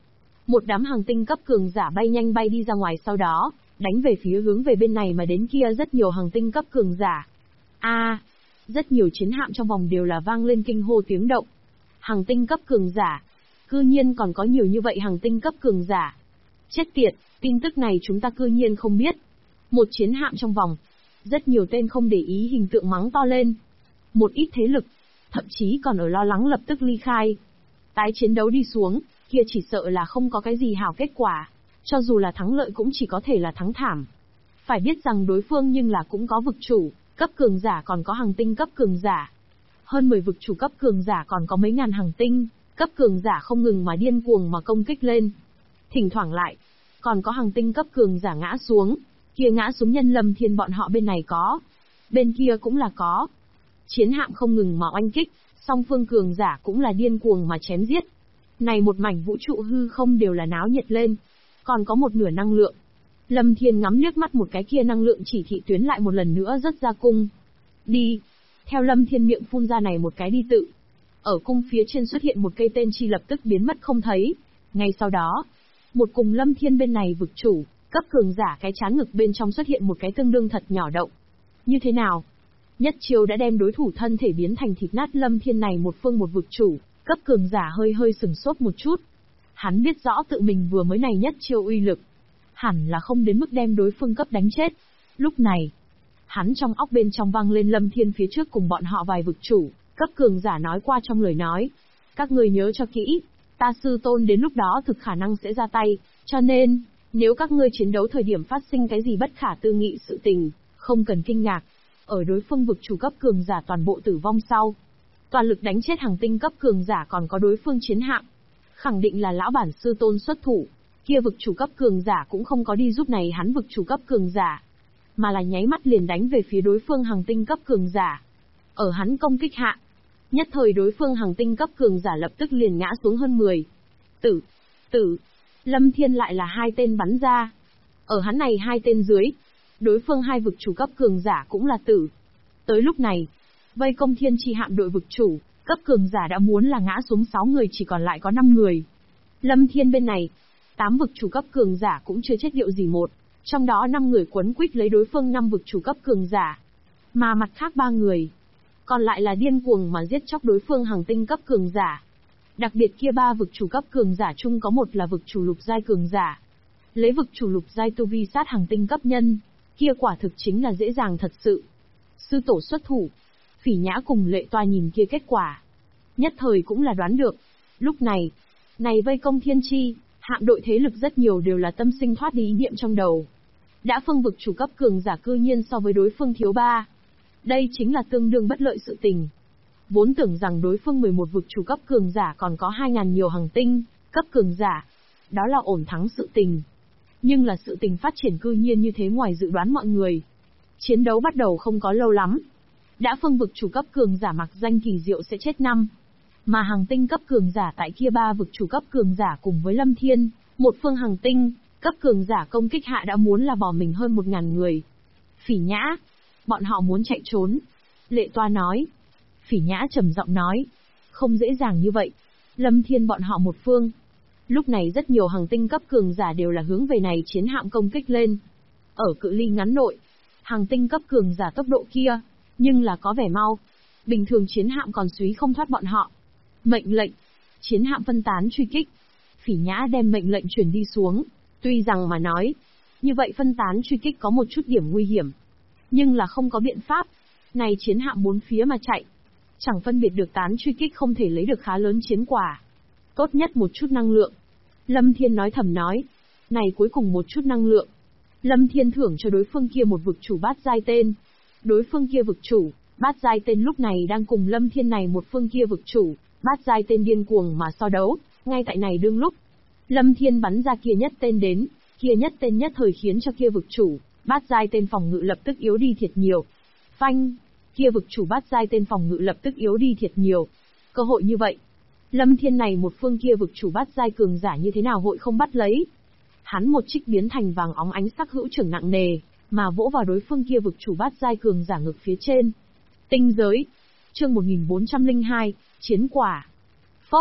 Một đám hàng tinh cấp cường giả bay nhanh bay đi ra ngoài, sau đó đánh về phía hướng về bên này mà đến kia rất nhiều hàng tinh cấp cường giả. Rất nhiều chiến hạm trong vòng đều là vang lên kinh hô tiếng động. Hàng tinh cấp cường giả, cư nhiên còn có nhiều như vậy hàng tinh cấp cường giả. Chết tiệt, tin tức này chúng ta cư nhiên không biết. Một chiến hạm trong vòng, rất nhiều tên không để ý hình tượng mắng to lên. Một ít thế lực, thậm chí còn ở lo lắng lập tức ly khai. Tái chiến đấu đi xuống, kia chỉ sợ là không có cái gì hảo kết quả. Cho dù là thắng lợi cũng chỉ có thể là thắng thảm. Phải biết rằng đối phương nhưng là cũng có vực chủ cấp cường giả, còn có hàng tinh cấp cường giả. Hơn 10 vực chủ cấp cường giả, còn có mấy ngàn hàng tinh cấp cường giả không ngừng mà điên cuồng mà công kích lên. Thỉnh thoảng lại, còn có hàng tinh cấp cường giả ngã xuống. Kia ngã xuống nhân Lâm Thiên bọn họ bên này có, bên kia cũng là có. Chiến hạm không ngừng mà oanh kích, song phương cường giả cũng là điên cuồng mà chém giết. Này một mảnh vũ trụ hư không đều là náo nhiệt lên. Còn có một nửa năng lượng. Lâm Thiên ngắm liếc mắt một cái, kia năng lượng chỉ thị tuyến lại một lần nữa rất ra cung. Đi. Theo Lâm Thiên miệng phun ra này một cái đi tự. Ở cung phía trên xuất hiện một cây tên chi lập tức biến mất không thấy. Ngay sau đó, một cùng Lâm Thiên bên này vực chủ cấp cường giả cái trán ngực bên trong xuất hiện một cái tương đương thật nhỏ động. Như thế nào? Nhất chiêu đã đem đối thủ thân thể biến thành thịt nát. Lâm Thiên này một phương một vực chủ cấp cường giả hơi sừng sốt một chút. Hắn biết rõ tự mình vừa mới này nhất chiêu uy lực, hẳn là không đến mức đem đối phương cấp đánh chết. Lúc này, hắn trong óc bên trong vang lên Lâm Thiên phía trước cùng bọn họ vài vực chủ cấp cường giả nói qua trong lời nói. Các người nhớ cho kỹ, ta sư tôn đến lúc đó thực khả năng sẽ ra tay, cho nên, nếu các ngươi chiến đấu thời điểm phát sinh cái gì bất khả tư nghị sự tình, không cần kinh ngạc. Ở đối phương vực chủ cấp cường giả toàn bộ tử vong sau, toàn lực đánh chết hàng tinh cấp cường giả còn có đối phương chiến hạm. Khẳng định là lão bản sư tôn xuất thủ, kia vực chủ cấp cường giả cũng không có đi giúp này hắn vực chủ cấp cường giả, mà là nháy mắt liền đánh về phía đối phương hàng tinh cấp cường giả. Ở hắn công kích hạ, nhất thời đối phương hàng tinh cấp cường giả lập tức liền ngã xuống hơn 10. Tử. Lâm Thiên lại là hai tên bắn ra. Ở hắn này hai tên dưới, đối phương hai vực chủ cấp cường giả cũng là tử. Tới lúc này, vây công thiên chi hạm đội vực chủ cấp cường giả đã muốn là ngã xuống 6 người, chỉ còn lại có 5 người. Lâm Thiên bên này, 8 vực chủ cấp cường giả cũng chưa chết điệu gì một, trong đó 5 người quấn quýt lấy đối phương 5 vực chủ cấp cường giả. Mà mặt khác 3 người, còn lại là điên cuồng mà giết chóc đối phương hàng tinh cấp cường giả. Đặc biệt kia 3 vực chủ cấp cường giả chung có một là vực chủ lục giai cường giả. Lấy vực chủ lục giai tu vi sát hàng tinh cấp nhân, kia quả thực chính là dễ dàng thật sự. Sư tổ xuất thủ, Phỉ Nhã cùng Lệ Toa nhìn kia kết quả, nhất thời cũng là đoán được. Lúc này vây công thiên chi hạm đội thế lực rất nhiều đều là tâm sinh thoát đi ý niệm trong đầu. Đã phương vực chủ cấp cường giả cư nhiên so với đối phương thiếu 3. Đây chính là tương đương bất lợi sự tình. Vốn tưởng rằng đối phương 11 vực chủ cấp cường giả còn có 2.000 nhiều hàng tinh cấp cường giả, đó là ổn thắng sự tình. Nhưng là sự tình phát triển cư nhiên như thế ngoài dự đoán mọi người. Chiến đấu bắt đầu không có lâu lắm, đã phương vực chủ cấp cường giả mặc danh kỳ diệu sẽ chết 5. Mà hàng tinh cấp cường giả tại kia 3 vực chủ cấp cường giả cùng với Lâm Thiên, một phương hàng tinh cấp cường giả công kích hạ đã muốn là bỏ mình hơn 1.000 người. Phỉ Nhã, bọn họ muốn chạy trốn. Lệ Toa nói. Phỉ Nhã trầm giọng nói. Không dễ dàng như vậy. Lâm Thiên bọn họ một phương. Lúc này rất nhiều hàng tinh cấp cường giả đều là hướng về này chiến hạm công kích lên. Ở cự ly ngắn nội, hàng tinh cấp cường giả tốc độ kia, nhưng là có vẻ mau. Bình thường chiến hạm còn suý không thoát bọn họ. Mệnh lệnh. Chiến hạm phân tán truy kích. Phỉ Nhã đem mệnh lệnh truyền đi xuống. Tuy rằng mà nói, như vậy phân tán truy kích có một chút điểm nguy hiểm. Nhưng là không có biện pháp. Này chiến hạm bốn phía mà chạy, chẳng phân biệt được tán truy kích không thể lấy được khá lớn chiến quả. Tốt nhất một chút năng lượng. Lâm Thiên nói thầm nói. Này cuối cùng một chút năng lượng. Lâm Thiên thưởng cho đối phương kia một vực chủ bát giai tên. Đối phương kia vực chủ bát giai tên lúc này đang cùng Lâm Thiên này một phương kia vực chủ bát giai tên điên cuồng mà so đấu. Ngay tại này đương lúc, Lâm Thiên bắn ra kia nhất tên đến, kia nhất tên nhất thời khiến cho kia vực chủ bát giai tên phòng ngự lập tức yếu đi thiệt nhiều. Phanh, kia vực chủ bát giai tên phòng ngự lập tức yếu đi thiệt nhiều. Cơ hội như vậy, Lâm Thiên này một phương kia vực chủ bát giai cường giả như thế nào hội không bắt lấy. Hắn một trích biến thành vàng óng ánh sắc hữu trưởng nặng nề, mà vỗ vào đối phương kia vực chủ bát giai cường giả ngực phía trên. Tinh giới, chương 1402, chiến quả. Phốc,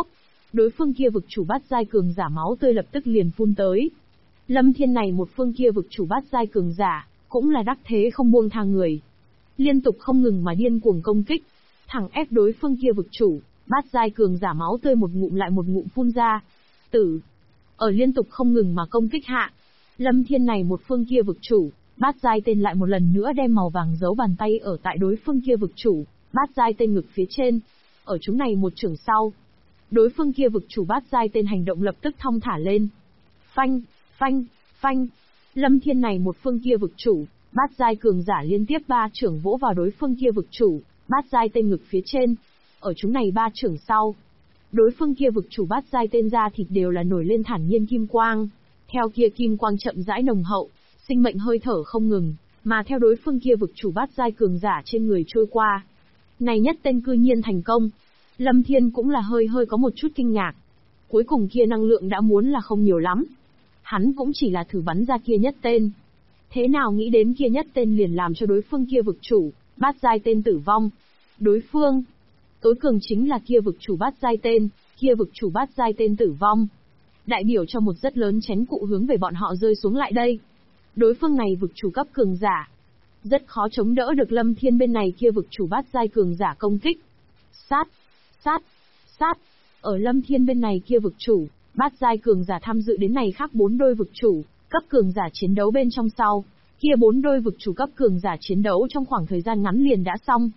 Đối phương kia vực chủ bát giai cường giả máu tươi lập tức liền phun tới. Lâm Thiên này một phương kia vực chủ bát giai cường giả, cũng là đắc thế không buông tha người. Liên tục không ngừng mà điên cuồng công kích, thẳng ép đối phương kia vực chủ, bát giai cường giả máu tươi một ngụm lại một ngụm phun ra. Tử. Ở liên tục không ngừng mà công kích hạ, Lâm Thiên này một phương kia vực chủ, bát giai tên lại một lần nữa đem màu vàng giấu bàn tay ở tại đối phương kia vực chủ, bát giai tên ngực phía trên. Ở chúng này một chưởng sau, đối phương kia vực chủ bát giai tên hành động lập tức thong thả lên. Phanh, phanh, phanh. Lâm Thiên này một phương kia vực chủ, bát giai cường giả liên tiếp 3 chưởng vỗ vào đối phương kia vực chủ, bát giai tên ngực phía trên. Ở chúng này 3 chưởng sau, đối phương kia vực chủ bát giai tên da thịt đều là nổi lên thản nhiên kim quang. Theo kia kim quang chậm rãi nồng hậu, sinh mệnh hơi thở không ngừng, mà theo đối phương kia vực chủ bát giai cường giả trên người trôi qua. Này nhất tên cư nhiên thành công. Lâm Thiên cũng là hơi có một chút kinh ngạc. Cuối cùng kia năng lượng đã muốn là không nhiều lắm. Hắn cũng chỉ là thử bắn ra kia nhất tên. Thế nào nghĩ đến kia nhất tên liền làm cho đối phương kia vực chủ, bát giai tên tử vong. Đối phương, tối cường chính là kia vực chủ bát giai tên, kia vực chủ bát giai tên tử vong. Đại biểu cho một rất lớn chén cụ hướng về bọn họ rơi xuống lại đây. Đối phương này vực chủ cấp cường giả, rất khó chống đỡ được Lâm Thiên bên này kia vực chủ bát giai cường giả công kích. Sát, sát, sát. Ở Lâm Thiên bên này kia vực chủ, bát giai cường giả tham dự đến này khác 4 đôi vực chủ, cấp cường giả chiến đấu bên trong sau, kia 4 đôi vực chủ cấp cường giả chiến đấu trong khoảng thời gian ngắn liền đã xong.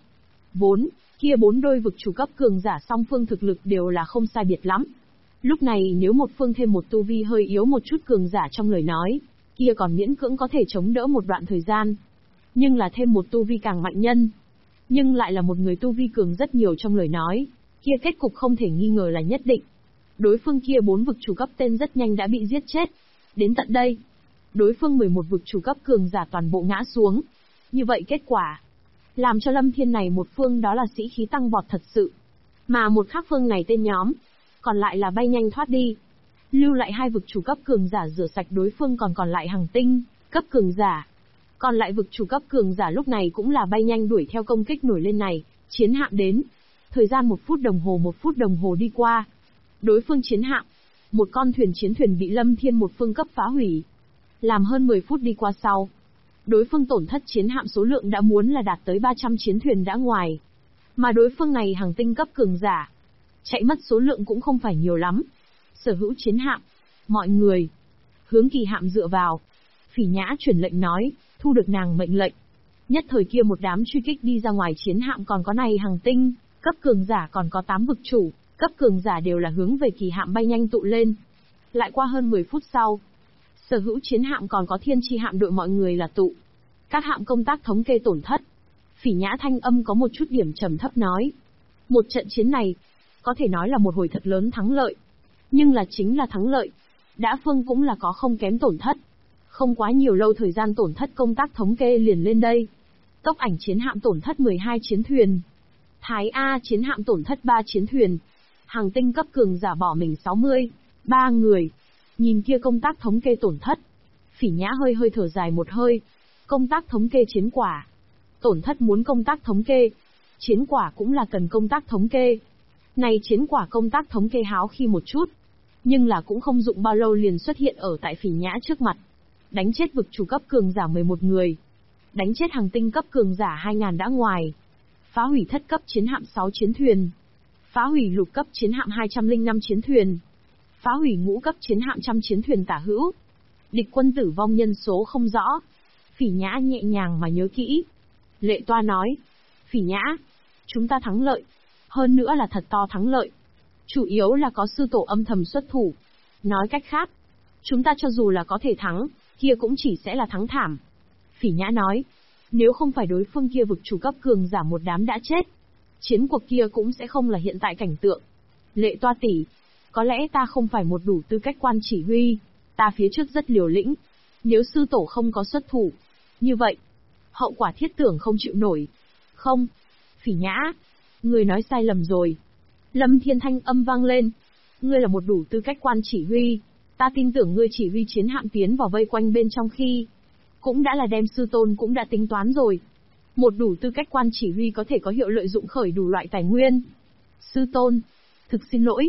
Kia 4 đôi vực chủ cấp cường giả song phương thực lực đều là không sai biệt lắm. Lúc này nếu một phương thêm một tu vi hơi yếu một chút cường giả trong lời nói, kia còn miễn cưỡng có thể chống đỡ một đoạn thời gian. Nhưng là thêm một tu vi càng mạnh nhân, nhưng lại là một người tu vi cường rất nhiều trong lời nói, kia kết cục không thể nghi ngờ là nhất định. Đối phương kia 4 vực chủ cấp tên rất nhanh đã bị giết chết. Đến tận đây, đối phương 11 vực chủ cấp cường giả toàn bộ ngã xuống. Như vậy kết quả, làm cho Lâm Thiên này một phương đó là sĩ khí tăng vọt thật sự. Mà một khác phương này tên nhóm, còn lại là bay nhanh thoát đi. Lưu lại 2 vực chủ cấp cường giả rửa sạch đối phương còn lại hàng tinh, cấp cường giả. Còn lại vực chủ cấp cường giả lúc này cũng là bay nhanh đuổi theo công kích nổi lên này, chiến hạm đến. Thời gian 1 phút đồng hồ đi qua. Đối phương chiến hạm, một con chiến thuyền bị Lâm Thiên một phương cấp phá hủy. Làm hơn 10 phút đi qua sau, đối phương tổn thất chiến hạm số lượng đã muốn là đạt tới 300 chiến thuyền đã ngoài. Mà đối phương này hàng tinh cấp cường giả, chạy mất số lượng cũng không phải nhiều lắm. Sở hữu chiến hạm, mọi người, hướng kỳ hạm dựa vào. Phỉ Nhã truyền lệnh nói, thu được nàng mệnh lệnh. Nhất thời kia một đám truy kích đi ra ngoài chiến hạm còn có này hàng tinh, cấp cường giả còn có 8 vực chủ, cấp cường giả đều là hướng về kỳ hạm bay nhanh tụ lên. Lại qua hơn 10 phút sau, sở hữu chiến hạm còn có thiên chi hạm đội mọi người là tụ. Các hạm công tác thống kê tổn thất. Phỉ Nhã thanh âm có một chút điểm trầm thấp nói. Một trận chiến này, có thể nói là một hồi thật lớn thắng lợi. Nhưng là chính là thắng lợi. Đã phương cũng là có không kém tổn thất. Không quá nhiều lâu thời gian tổn thất công tác thống kê liền lên đây. Tốc ảnh chiến hạm tổn thất 12 chiến thuyền. Thái A chiến hạm tổn thất 3 chiến thuyền. Hàng tinh cấp cường giả bỏ mình 60, 3 người. Nhìn kia công tác thống kê tổn thất. Phỉ Nhã hơi thở dài một hơi. Công tác thống kê chiến quả. Tổn thất muốn công tác thống kê. Chiến quả cũng là cần công tác thống kê. Này chiến quả công tác thống kê háo khi một chút. Nhưng là cũng không dụng bao lâu liền xuất hiện ở tại Phỉ Nhã trước mặt. Đánh chết vực chủ cấp cường giả 11 người. Đánh chết hàng tinh cấp cường giả 2000 đã ngoài. Phá hủy thất cấp chiến hạm 6 chiến thuyền. Phá hủy lục cấp chiến hạm 205 chiến thuyền. Phá hủy ngũ cấp chiến hạm 100 chiến thuyền tả hữu. Địch quân tử vong nhân số không rõ. Phỉ Nhã nhẹ nhàng mà nhớ kỹ. Lệ Toa nói. Phỉ Nhã, chúng ta thắng lợi. Hơn nữa là thật to thắng lợi. Chủ yếu là có sư tổ âm thầm xuất thủ. Nói cách khác, chúng ta cho dù là có thể thắng, kia cũng chỉ sẽ là thắng thảm. Phỉ Nhã nói. Nếu không phải đối phương kia vực chủ cấp cường giả một đám đã chết, chiến cuộc kia cũng sẽ không là hiện tại cảnh tượng. Lệ Toa tỷ, có lẽ ta không phải một đủ tư cách quan chỉ huy, ta phía trước rất liều lĩnh. Nếu sư tổ không có xuất thủ, như vậy, hậu quả thiết tưởng không chịu nổi. Không, Phỉ Nhã, ngươi nói sai lầm rồi. Lâm Thiên thanh âm vang lên. Ngươi là một đủ tư cách quan chỉ huy, ta tin tưởng ngươi chỉ huy chiến hạm tiến vào vây quanh bên trong khi, cũng đã là đem sư tôn cũng đã tính toán rồi. Một đủ tư cách quan chỉ huy có thể có hiệu lợi dụng khởi đủ loại tài nguyên. Sư tôn, thực xin lỗi,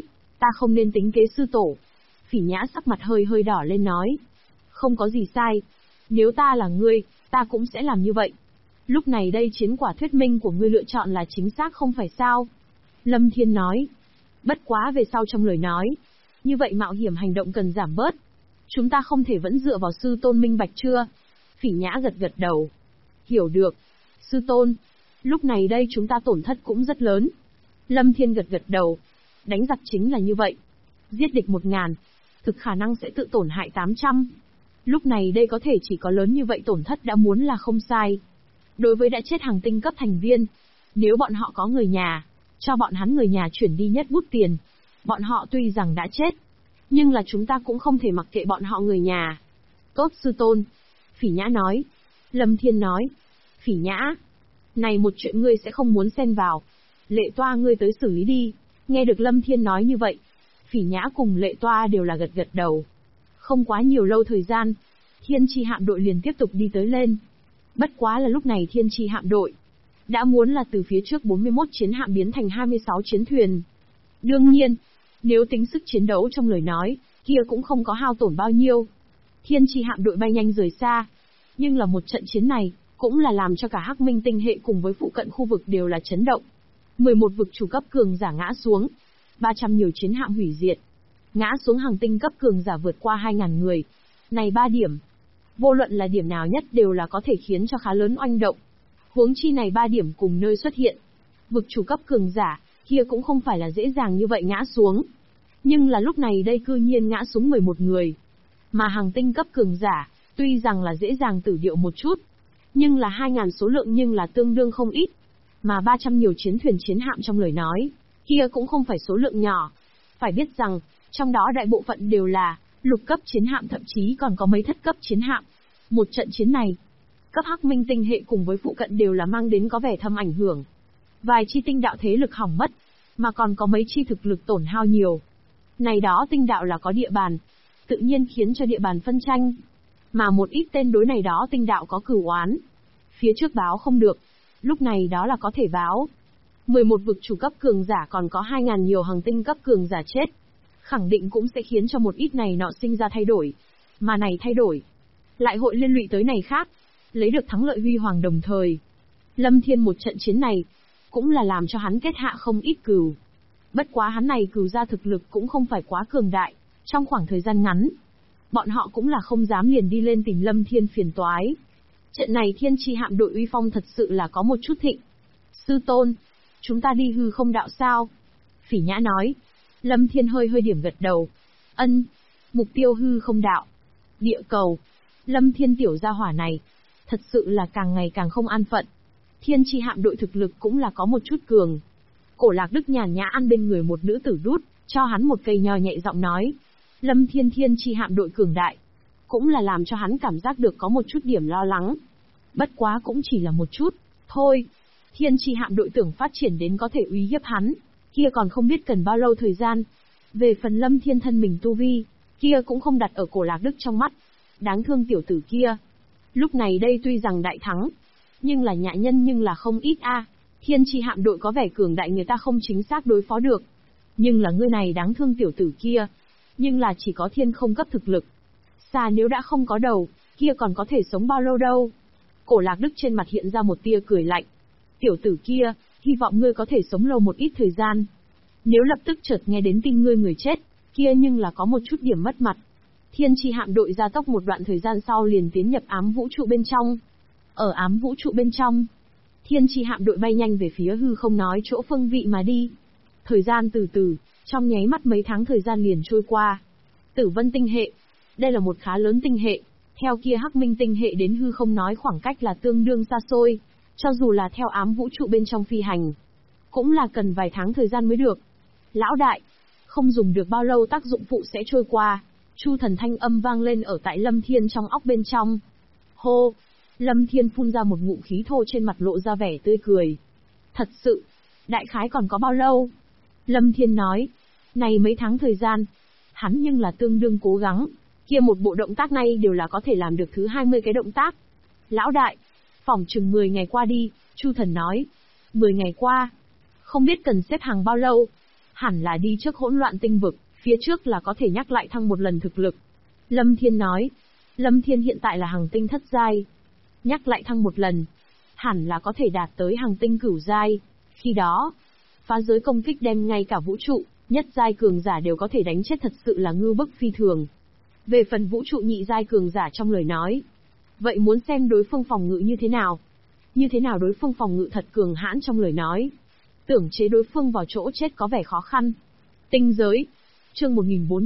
ta không nên tính kế sư tổ. Phỉ Nhã sắc mặt hơi hơi đỏ lên nói. Không có gì sai. Nếu ta là ngươi, ta cũng sẽ làm như vậy. Lúc này đây chiến quả thuyết minh của ngươi lựa chọn là chính xác không phải sao? Lâm Thiên nói. Bất quá về sau trong lời nói. Như vậy mạo hiểm hành động cần giảm bớt. Chúng ta không thể vẫn dựa vào sư tôn minh bạch chưa? Phỉ Nhã gật gật đầu. Hiểu được. Sư tôn. Lúc này đây chúng ta tổn thất cũng rất lớn. Lâm Thiên gật gật đầu. Đánh giặc chính là như vậy. Giết địch 1000, thực khả năng sẽ tự tổn hại 800. Lúc này đây có thể chỉ có lớn như vậy tổn thất đã muốn là không sai. Đối với đã chết hàng tinh cấp thành viên, nếu bọn họ có người nhà, cho bọn hắn người nhà chuyển đi nhất bút tiền. Bọn họ tuy rằng đã chết, nhưng là chúng ta cũng không thể mặc kệ bọn họ người nhà. Tốt sư tôn. Phỉ Nhã nói. Lâm Thiên nói. Phỉ Nhã, này một chuyện ngươi sẽ không muốn xen vào. Lệ Toa ngươi tới xử lý đi. Nghe được Lâm Thiên nói như vậy, Phỉ Nhã cùng Lệ Toa đều là gật gật đầu. Không quá nhiều lâu thời gian, Thiên Chi hạm đội liền tiếp tục đi tới lên. Bất quá là lúc này Thiên Chi hạm đội đã muốn là từ phía trước 41 chiến hạm biến thành 26 chiến thuyền. Đương nhiên, nếu tính sức chiến đấu trong lời nói, kia cũng không có hao tổn bao nhiêu. Thiên Chi hạm đội bay nhanh rời xa, nhưng là một trận chiến này, cũng là làm cho cả Hắc Minh tinh hệ cùng với phụ cận khu vực đều là chấn động. 11 vực chủ cấp cường giả ngã xuống, 300 nhiều chiến hạm hủy diệt. Ngã xuống hàng tinh cấp cường giả vượt qua 2000 người. Này 3 điểm, vô luận là điểm nào nhất đều là có thể khiến cho khá lớn oanh động. Huống chi này 3 điểm cùng nơi xuất hiện. Vực chủ cấp cường giả, kia cũng không phải là dễ dàng như vậy ngã xuống. Nhưng là lúc này đây cư nhiên ngã xuống 11 người. Mà hàng tinh cấp cường giả, tuy rằng là dễ dàng tử điệu một chút, nhưng là 2000 số lượng nhưng là tương đương không ít. Mà 300 nhiều chiến thuyền chiến hạm trong lời nói, kia cũng không phải số lượng nhỏ. Phải biết rằng, trong đó đại bộ phận đều là lục cấp chiến hạm, thậm chí còn có mấy thất cấp chiến hạm. Một trận chiến này, cấp Hắc Minh tinh hệ cùng với phụ cận đều là mang đến có vẻ thâm ảnh hưởng. Vài chi tinh đạo thế lực hỏng mất, mà còn có mấy chi thực lực tổn hao nhiều. Này đó tinh đạo là có địa bàn, tự nhiên khiến cho địa bàn phân tranh. Mà một ít tên đối này đó tinh đạo có cửu oán. Phía trước báo không được, lúc này đó là có thể báo. 11 vực chủ cấp cường giả còn có 2000 nhiều hàng tinh cấp cường giả chết. Khẳng định cũng sẽ khiến cho một ít này nọ sinh ra thay đổi. Mà này thay đổi, lại hội liên lụy tới này khác, lấy được thắng lợi huy hoàng đồng thời. Lâm Thiên một trận chiến này, cũng là làm cho hắn kết hạ không ít cừu. Bất quá hắn này cừu ra thực lực cũng không phải quá cường đại, trong khoảng thời gian ngắn. Bọn họ cũng là không dám liền đi lên tìm Lâm Thiên phiền toái. Trận này Thiên Chi hạm đội uy phong thật sự là có một chút thịnh. Sư tôn, chúng ta đi hư không đạo sao? Phỉ Nhã nói. Lâm Thiên hơi hơi điểm gật đầu. Ân, mục tiêu hư không đạo. Địa cầu. Lâm Thiên tiểu gia hỏa này, thật sự là càng ngày càng không an phận. Thiên Chi hạm đội thực lực cũng là có một chút cường. Cổ Lạc Đức nhàn nhã ăn bên người một nữ tử đút, cho hắn một cây nho nhẹ giọng nói. Lâm Thiên Thiên Chi hạm đội cường đại, cũng là làm cho hắn cảm giác được có một chút điểm lo lắng. Bất quá cũng chỉ là một chút, thôi. Thiên Chi hạm đội tưởng phát triển đến có thể uy hiếp hắn, kia còn không biết cần bao lâu thời gian. Về phần Lâm Thiên thân mình tu vi, kia cũng không đặt ở Cổ Lạc Đức trong mắt. Đáng thương tiểu tử kia. Lúc này đây tuy rằng đại thắng, nhưng là nhạ nhân nhưng là không ít a. Thiên Chi hạm đội có vẻ cường đại người ta không chính xác đối phó được. Nhưng là ngươi này đáng thương tiểu tử kia, nhưng là chỉ có thiên không cấp thực lực. Xa nếu đã không có đầu, kia còn có thể sống bao lâu đâu. Cổ Lạc Đức trên mặt hiện ra một tia cười lạnh. Tiểu tử kia, hy vọng ngươi có thể sống lâu một ít thời gian. Nếu lập tức chợt nghe đến tin ngươi người chết, kia nhưng là có một chút điểm mất mặt. Thiên Chi hạm đội gia tốc một đoạn thời gian sau liền tiến nhập ám vũ trụ bên trong. Ở ám vũ trụ bên trong, Thiên Chi hạm đội bay nhanh về phía hư không nói chỗ phương vị mà đi. Thời gian từ từ, trong nháy mắt mấy tháng thời gian liền trôi qua. Tử Vân tinh hệ, đây là một khá lớn tinh hệ, theo kia Hắc Minh tinh hệ đến hư không nói khoảng cách là tương đương xa xôi, cho dù là theo ám vũ trụ bên trong phi hành, cũng là cần vài tháng thời gian mới được. Lão đại, không dùng được bao lâu tác dụng phụ sẽ trôi qua. Chu Thần thanh âm vang lên ở tại Lâm Thiên trong óc bên trong. Hô! Lâm Thiên phun ra một ngụm khí thô trên mặt lộ ra vẻ tươi cười. Thật sự, đại khái còn có bao lâu? Lâm Thiên nói, này mấy tháng thời gian, hắn nhưng là tương đương cố gắng, kia một bộ động tác này đều là có thể làm được thứ 20 cái động tác. Lão đại, phỏng chừng 10 ngày qua đi, Chu Thần nói. 10 ngày qua, không biết cần xếp hàng bao lâu. Hẳn là đi trước hỗn loạn tinh vực, phía trước là có thể nhắc lại thăng một lần thực lực. Lâm Thiên nói. Lâm Thiên hiện tại là Hằng tinh thất giai. Nhắc lại thăng một lần, hẳn là có thể đạt tới Hằng tinh cửu giai. Khi đó, phá giới công kích đem ngay cả vũ trụ, nhất giai cường giả đều có thể đánh chết, thật sự là ngưu bức phi thường. Về phần vũ trụ nhị giai cường giả trong lời nói, vậy muốn xem đối phương phòng ngự như thế nào. Như thế nào đối phương phòng ngự thật cường hãn trong lời nói. Tưởng chế đối phương vào chỗ chết có vẻ khó khăn. Tinh giới. Chương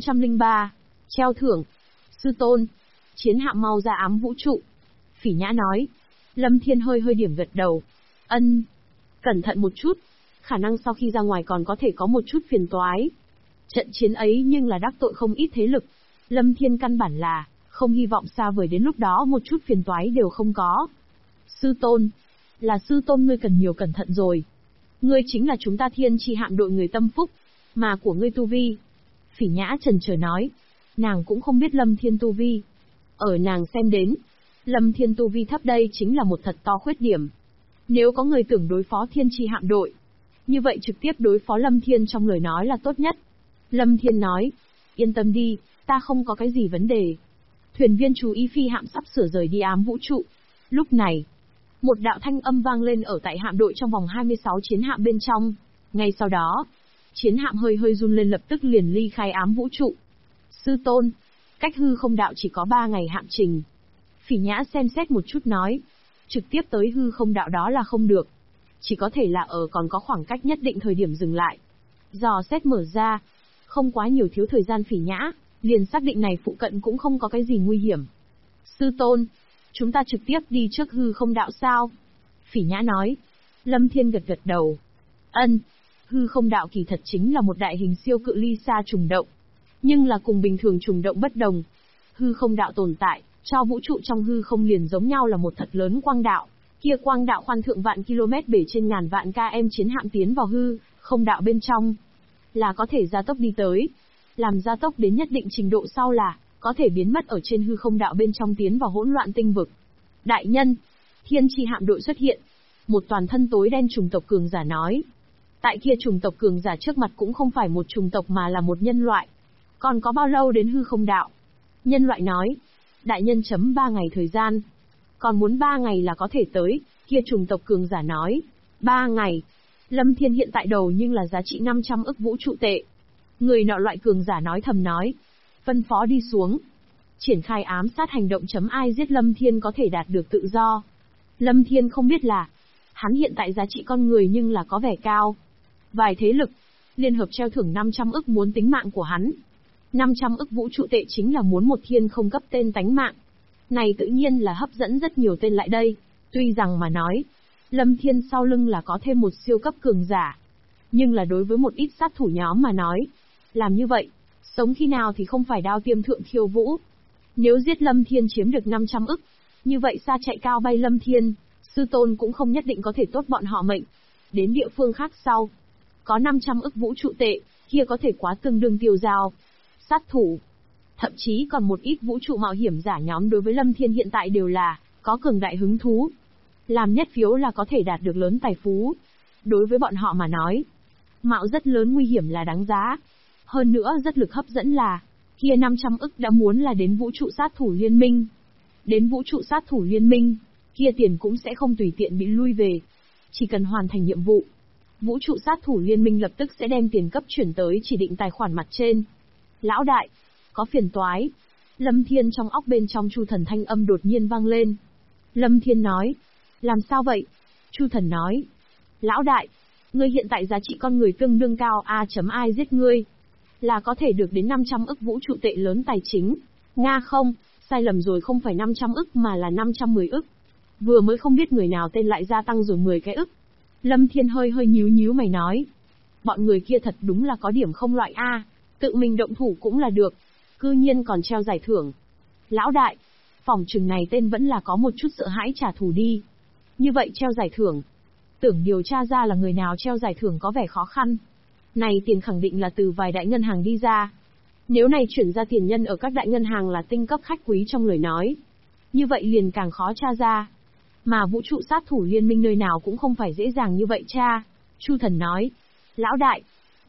1403. Treo thưởng. Sư tôn. Chiến hạm mau ra ám vũ trụ. Phỉ Nhã nói. Lâm Thiên hơi điểm gật đầu. Ân. Cẩn thận một chút. Khả năng sau khi ra ngoài còn có thể có một chút phiền toái. Trận chiến ấy nhưng là đắc tội không ít thế lực. Lâm Thiên căn bản là không hy vọng xa vời đến lúc đó một chút phiền toái đều không có. Sư tôn. Là sư tôn ngươi cần nhiều cẩn thận rồi. Ngươi chính là chúng ta Thiên Chi hạm đội người tâm phúc, mà của ngươi tu vi. Phỉ Nhã chần chờ nói. Nàng cũng không biết Lâm Thiên tu vi. Ở nàng xem đến, Lâm Thiên tu vi thấp đây chính là một thật to khuyết điểm. Nếu có người tưởng đối phó Thiên Chi hạm đội, như vậy trực tiếp đối phó Lâm Thiên trong lời nói là tốt nhất. Lâm Thiên nói. Yên tâm đi, ta không có cái gì vấn đề. Thuyền viên chú ý phi hạm sắp sửa rời đi ám vũ trụ. Lúc này, một đạo thanh âm vang lên ở tại hạm đội trong vòng 26 chiến hạm bên trong. Ngay sau đó, chiến hạm hơi run lên, lập tức liền ly khai ám vũ trụ. Sư tôn, cách hư không đạo chỉ có 3 ngày hạm trình. Phỉ Nhã xem xét một chút nói. Trực tiếp tới hư không đạo đó là không được. Chỉ có thể là ở còn có khoảng cách nhất định thời điểm dừng lại. Dò xét mở ra, không quá nhiều thiếu thời gian Phỉ Nhã, liền xác định này phụ cận cũng không có cái gì nguy hiểm. Sư tôn, chúng ta trực tiếp đi trước hư không đạo sao? Phỉ Nhã nói. Lâm Thiên gật đầu. Ân, hư không đạo kỳ thật chính là một đại hình siêu cự ly xa trùng động. Nhưng là cùng bình thường trùng động bất đồng. Hư không đạo tồn tại, cho vũ trụ trong hư không liền giống nhau là một thật lớn quang đạo. Kia quang đạo khoan thượng vạn km bể trên ngàn vạn km chiến hạm tiến vào hư không đạo bên trong, là có thể gia tốc đi tới. Làm gia tốc đến nhất định trình độ sau là có thể biến mất ở trên hư không đạo bên trong, tiến vào hỗn loạn tinh vực. Đại nhân, Thiên Chi hạm đội xuất hiện. Một toàn thân tối đen chủng tộc cường giả nói. Tại kia chủng tộc cường giả trước mặt cũng không phải một chủng tộc mà là một nhân loại. Còn có bao lâu đến hư không đạo? Nhân loại nói. Đại nhân chấm 3 ngày thời gian. Còn muốn 3 ngày là có thể tới, kia chủng tộc cường giả nói. 3 ngày. Lâm Thiên hiện tại đầu nhưng là giá trị 500 ức vũ trụ tệ. Người nọ loại cường giả nói thầm nói. Phân phó đi xuống. Triển khai ám sát hành động chấm ai giết Lâm Thiên có thể đạt được tự do. Lâm Thiên không biết là, hắn hiện tại giá trị con người nhưng là có vẻ cao. Vài thế lực, liên hợp treo thưởng 500 ức muốn tính mạng của hắn. 500 ức vũ trụ tệ chính là muốn một thiên không cấp tên tánh mạng. Này tự nhiên là hấp dẫn rất nhiều tên lại đây. Tuy rằng mà nói, Lâm Thiên sau lưng là có thêm một siêu cấp cường giả. Nhưng là đối với một ít sát thủ nhóm mà nói, làm như vậy, sống khi nào thì không phải đao tiêm thượng khiêu vũ. Nếu giết Lâm Thiên chiếm được 500 ức, như vậy xa chạy cao bay Lâm Thiên, sư tôn cũng không nhất định có thể tốt bọn họ mệnh. Đến địa phương khác sau, có 500 ức vũ trụ tệ, kia có thể quá tương đương tiêu dao. Sát thủ, thậm chí còn một ít vũ trụ mạo hiểm giả nhóm đối với Lâm Thiên hiện tại đều là có cường đại hứng thú. Làm nhất phiếu là có thể đạt được lớn tài phú. Đối với bọn họ mà nói, mạo rất lớn nguy hiểm là đáng giá. Hơn nữa rất lực hấp dẫn là, kia 500 ức đã muốn là đến vũ trụ sát thủ liên minh. Đến vũ trụ sát thủ liên minh, kia tiền cũng sẽ không tùy tiện bị lui về. Chỉ cần hoàn thành nhiệm vụ, vũ trụ sát thủ liên minh lập tức sẽ đem tiền cấp chuyển tới chỉ định tài khoản mặt trên. Lão đại, có phiền toái. Lâm Thiên trong óc bên trong Chu Thần thanh âm đột nhiên vang lên. Lâm Thiên nói, làm sao vậy? Chu Thần nói, lão đại, ngươi hiện tại giá trị con người tương đương cao ai giết ngươi, là có thể được đến 500 ức vũ trụ tệ lớn tài chính. Nga không, sai lầm rồi, không phải 500 ức mà là 510 ức. Vừa mới không biết người nào tên lại gia tăng rồi 10 cái ức. Lâm Thiên hơi nhíu mày nói. Bọn người kia thật đúng là có điểm không loại A, tự mình động thủ cũng là được. Cư nhiên còn treo giải thưởng. Lão đại, phòng trừng này tên vẫn là có một chút sợ hãi trả thù đi. Như vậy treo giải thưởng, tưởng điều tra ra là người nào treo giải thưởng có vẻ khó khăn. Này tiền khẳng định là từ vài đại ngân hàng đi ra. Nếu này chuyển ra tiền nhân ở các đại ngân hàng là tinh cấp khách quý trong lời nói, như vậy liền càng khó tra ra. Mà vũ trụ sát thủ liên minh nơi nào cũng không phải dễ dàng như vậy tra. Chu Thần nói, lão đại,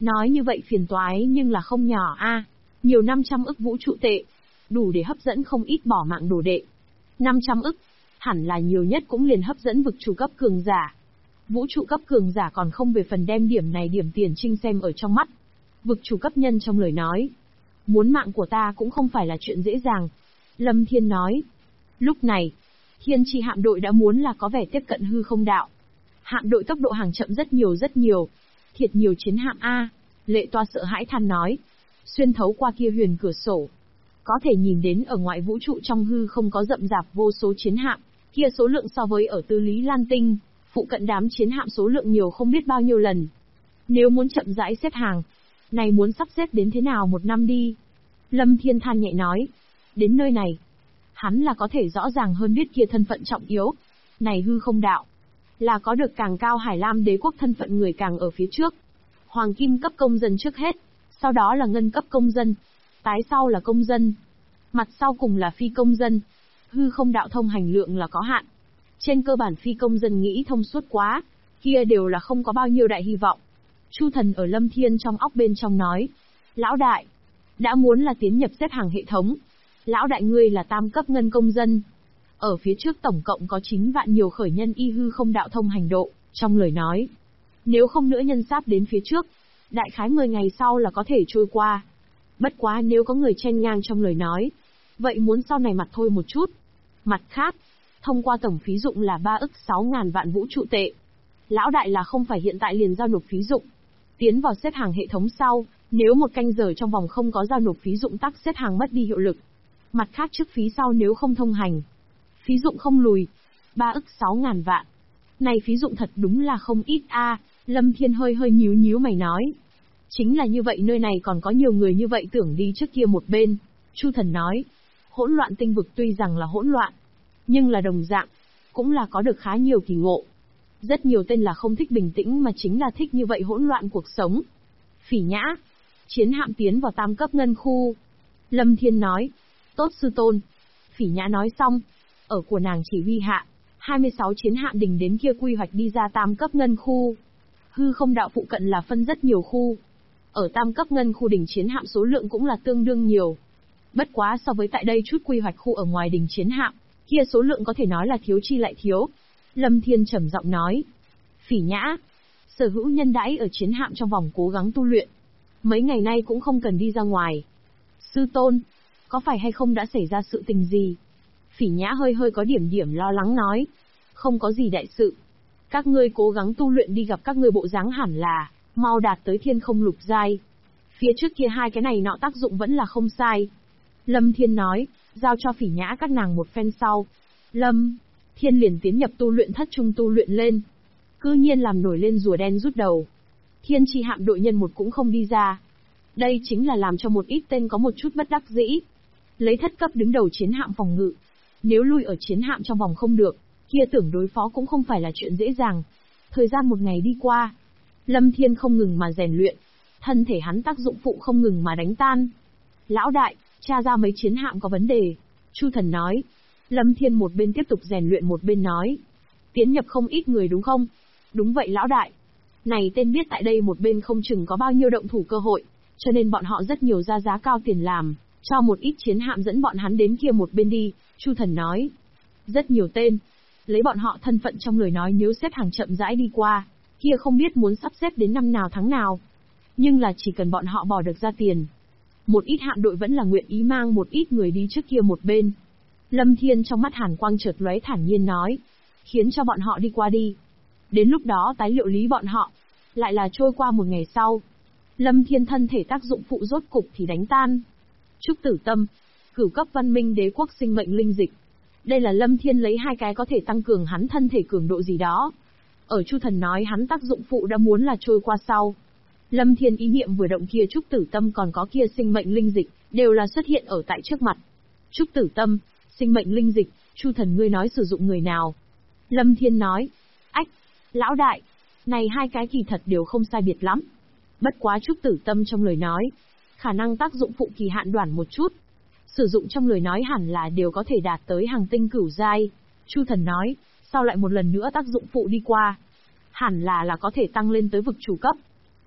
Nói như vậy phiền toái nhưng là không nhỏ a. Nhiều 500 ức vũ trụ tệ. Đủ để hấp dẫn không ít bỏ mạng đồ đệ. 500 ức. Hẳn là nhiều nhất cũng liền hấp dẫn vực chủ cấp cường giả. Vũ trụ cấp cường giả còn không về phần đem điểm này điểm tiền trinh xem ở trong mắt. Vực chủ cấp nhân trong lời nói. Muốn mạng của ta cũng không phải là chuyện dễ dàng. Lâm Thiên nói. Lúc này, Thiên Chi hạm đội đã muốn là có vẻ tiếp cận hư không đạo. Hạm đội tốc độ hàng chậm rất nhiều. Thiệt nhiều chiến hạm A. Lệ Toa sợ hãi than nói. Xuyên thấu qua kia huyền cửa sổ. Có thể nhìn đến ở ngoại vũ trụ trong hư không có rậm rạp vô số chiến hạm. Kia số lượng so với ở Tư Lý Lan Tinh, phụ cận đám chiến hạm số lượng nhiều không biết bao nhiêu lần. Nếu muốn chậm rãi xếp hàng, này muốn sắp xếp đến thế nào một năm đi. Lâm Thiên than nhẹ nói. Đến nơi này, hắn là có thể rõ ràng hơn biết kia thân phận trọng yếu. Này hư không đạo, là có được càng cao Hải Lam đế quốc thân phận người càng ở phía trước. Hoàng kim cấp công dân trước hết, sau đó là ngân cấp công dân, tái sau là công dân, mặt sau cùng là phi công dân. Hư không đạo thông hành lượng là có hạn. Trên cơ bản phi công dân nghĩ thông suốt quá, kia đều là không có bao nhiêu đại hy vọng. Chu Thần ở Lâm Thiên trong óc bên trong nói. Lão đại, đã muốn là tiến nhập xếp hàng hệ thống. Lão đại ngươi là tam cấp ngân công dân. Ở phía trước tổng cộng có 9 vạn nhiều khởi nhân y hư không đạo thông hành độ, trong lời nói. Nếu không nữa nhân sáp đến phía trước, đại khái 10 ngày sau là có thể trôi qua. Bất quá nếu có người chen ngang trong lời nói, vậy muốn sau này mặt thôi một chút. Mặt khác, thông qua tổng phí dụng là 3 ức 6.000 vạn vũ trụ tệ. Lão đại là không phải hiện tại liền giao nộp phí dụng. Tiến vào xếp hàng hệ thống sau, nếu một canh giờ trong vòng không có giao nộp phí dụng tắc xếp hàng mất đi hiệu lực. Mặt khác trước phí sau nếu không thông hành, phí dụng không lùi. 3 ức 6.000 vạn. Này phí dụng thật đúng là không ít a. Lâm Thiên hơi nhíu mày nói. Chính là như vậy nơi này còn có nhiều người như vậy tưởng đi trước kia một bên. Chu Thần nói. Hỗn loạn tinh vực tuy rằng là hỗn loạn, nhưng là đồng dạng, cũng là có được khá nhiều kỳ ngộ. Rất nhiều tên là không thích bình tĩnh mà chính là thích như vậy hỗn loạn cuộc sống. Phỉ Nhã, chiến hạm tiến vào tam cấp ngân khu. Lâm Thiên nói. Tốt sư tôn. Phỉ Nhã nói xong, ở của nàng chỉ huy hạ, 26 chiến hạm đỉnh đến kia quy hoạch đi ra tam cấp ngân khu. Hư không đạo phụ cận là phân rất nhiều khu. Ở tam cấp ngân khu đỉnh chiến hạm số lượng cũng là tương đương nhiều. Bất quá so với tại đây chút quy hoạch khu ở ngoài đỉnh chiến hạm, kia số lượng có thể nói là thiếu chi lại thiếu. Lâm Thiên trầm giọng nói. Phỉ Nhã, sở hữu nhân đãi ở chiến hạm trong vòng cố gắng tu luyện. Mấy ngày nay cũng không cần đi ra ngoài. Sư tôn, có phải hay không đã xảy ra sự tình gì? Phỉ Nhã hơi có điểm lo lắng nói. Không có gì đại sự. Các ngươi cố gắng tu luyện đi, gặp các ngươi bộ dáng hẳn là mau đạt tới thiên không lục giai. Phía trước kia hai cái này nọ tác dụng vẫn là không sai. Lâm Thiên nói, giao cho Phỉ Nhã các nàng một phen sau. Lâm Thiên liền tiến nhập tu luyện thất trung tu luyện lên. Cư nhiên làm nổi lên rùa đen rút đầu. Thiên Chi hạm đội nhân một cũng không đi ra. Đây chính là làm cho một ít tên có một chút bất đắc dĩ. Lấy thất cấp đứng đầu chiến hạm phòng ngự. Nếu lui ở chiến hạm trong vòng không được, kia tưởng đối phó cũng không phải là chuyện dễ dàng. Thời gian một ngày đi qua, Lâm Thiên không ngừng mà rèn luyện. Thân thể hắn tác dụng phụ không ngừng mà đánh tan. Lão đại, tra ra mấy chiến hạm có vấn đề. Chu Thần nói. Lâm Thiên một bên tiếp tục rèn luyện một bên nói. Tiến nhập không ít người đúng không? Đúng vậy lão đại. Này tên biết tại đây một bên không chừng có bao nhiêu động thủ cơ hội, cho nên bọn họ rất nhiều ra giá cao tiền làm, cho một ít chiến hạm dẫn bọn hắn đến kia một bên đi, Chu Thần nói. Rất nhiều tên. Lấy bọn họ thân phận trong lời nói nếu xếp hàng chậm rãi đi qua, kia không biết muốn sắp xếp đến năm nào tháng nào. Nhưng là chỉ cần bọn họ bỏ được ra tiền. Một ít hạm đội vẫn là nguyện ý mang một ít người đi trước kia một bên. Lâm Thiên trong mắt hàn quang chợt lóe thản nhiên nói. Khiến cho bọn họ đi qua đi. Đến lúc đó tái liệu lý bọn họ. Lại là trôi qua một ngày sau. Lâm Thiên thân thể tác dụng phụ rốt cục thì đánh tan. Trúc Tử Tâm, cửu cấp văn minh đế quốc sinh mệnh linh dịch. Đây là Lâm Thiên lấy hai cái có thể tăng cường hắn thân thể cường độ gì đó. Ở Chu Thần nói hắn tác dụng phụ đã muốn là trôi qua sau. Lâm Thiên ý niệm vừa động kia Trúc Tử Tâm còn có kia sinh mệnh linh dịch, đều là xuất hiện ở tại trước mặt. Trúc Tử Tâm, sinh mệnh linh dịch, Chu Thần ngươi nói sử dụng người nào? Lâm Thiên nói. Ách, lão đại, này hai cái kỳ thật đều không sai biệt lắm. Bất quá Trúc Tử Tâm trong lời nói, khả năng tác dụng phụ kỳ hạn đoạn một chút. Sử dụng trong lời nói hẳn là đều có thể đạt tới hàng tinh cửu giai. Chu Thần nói, sau lại một lần nữa tác dụng phụ đi qua. Hẳn là có thể tăng lên tới vực chủ cấp.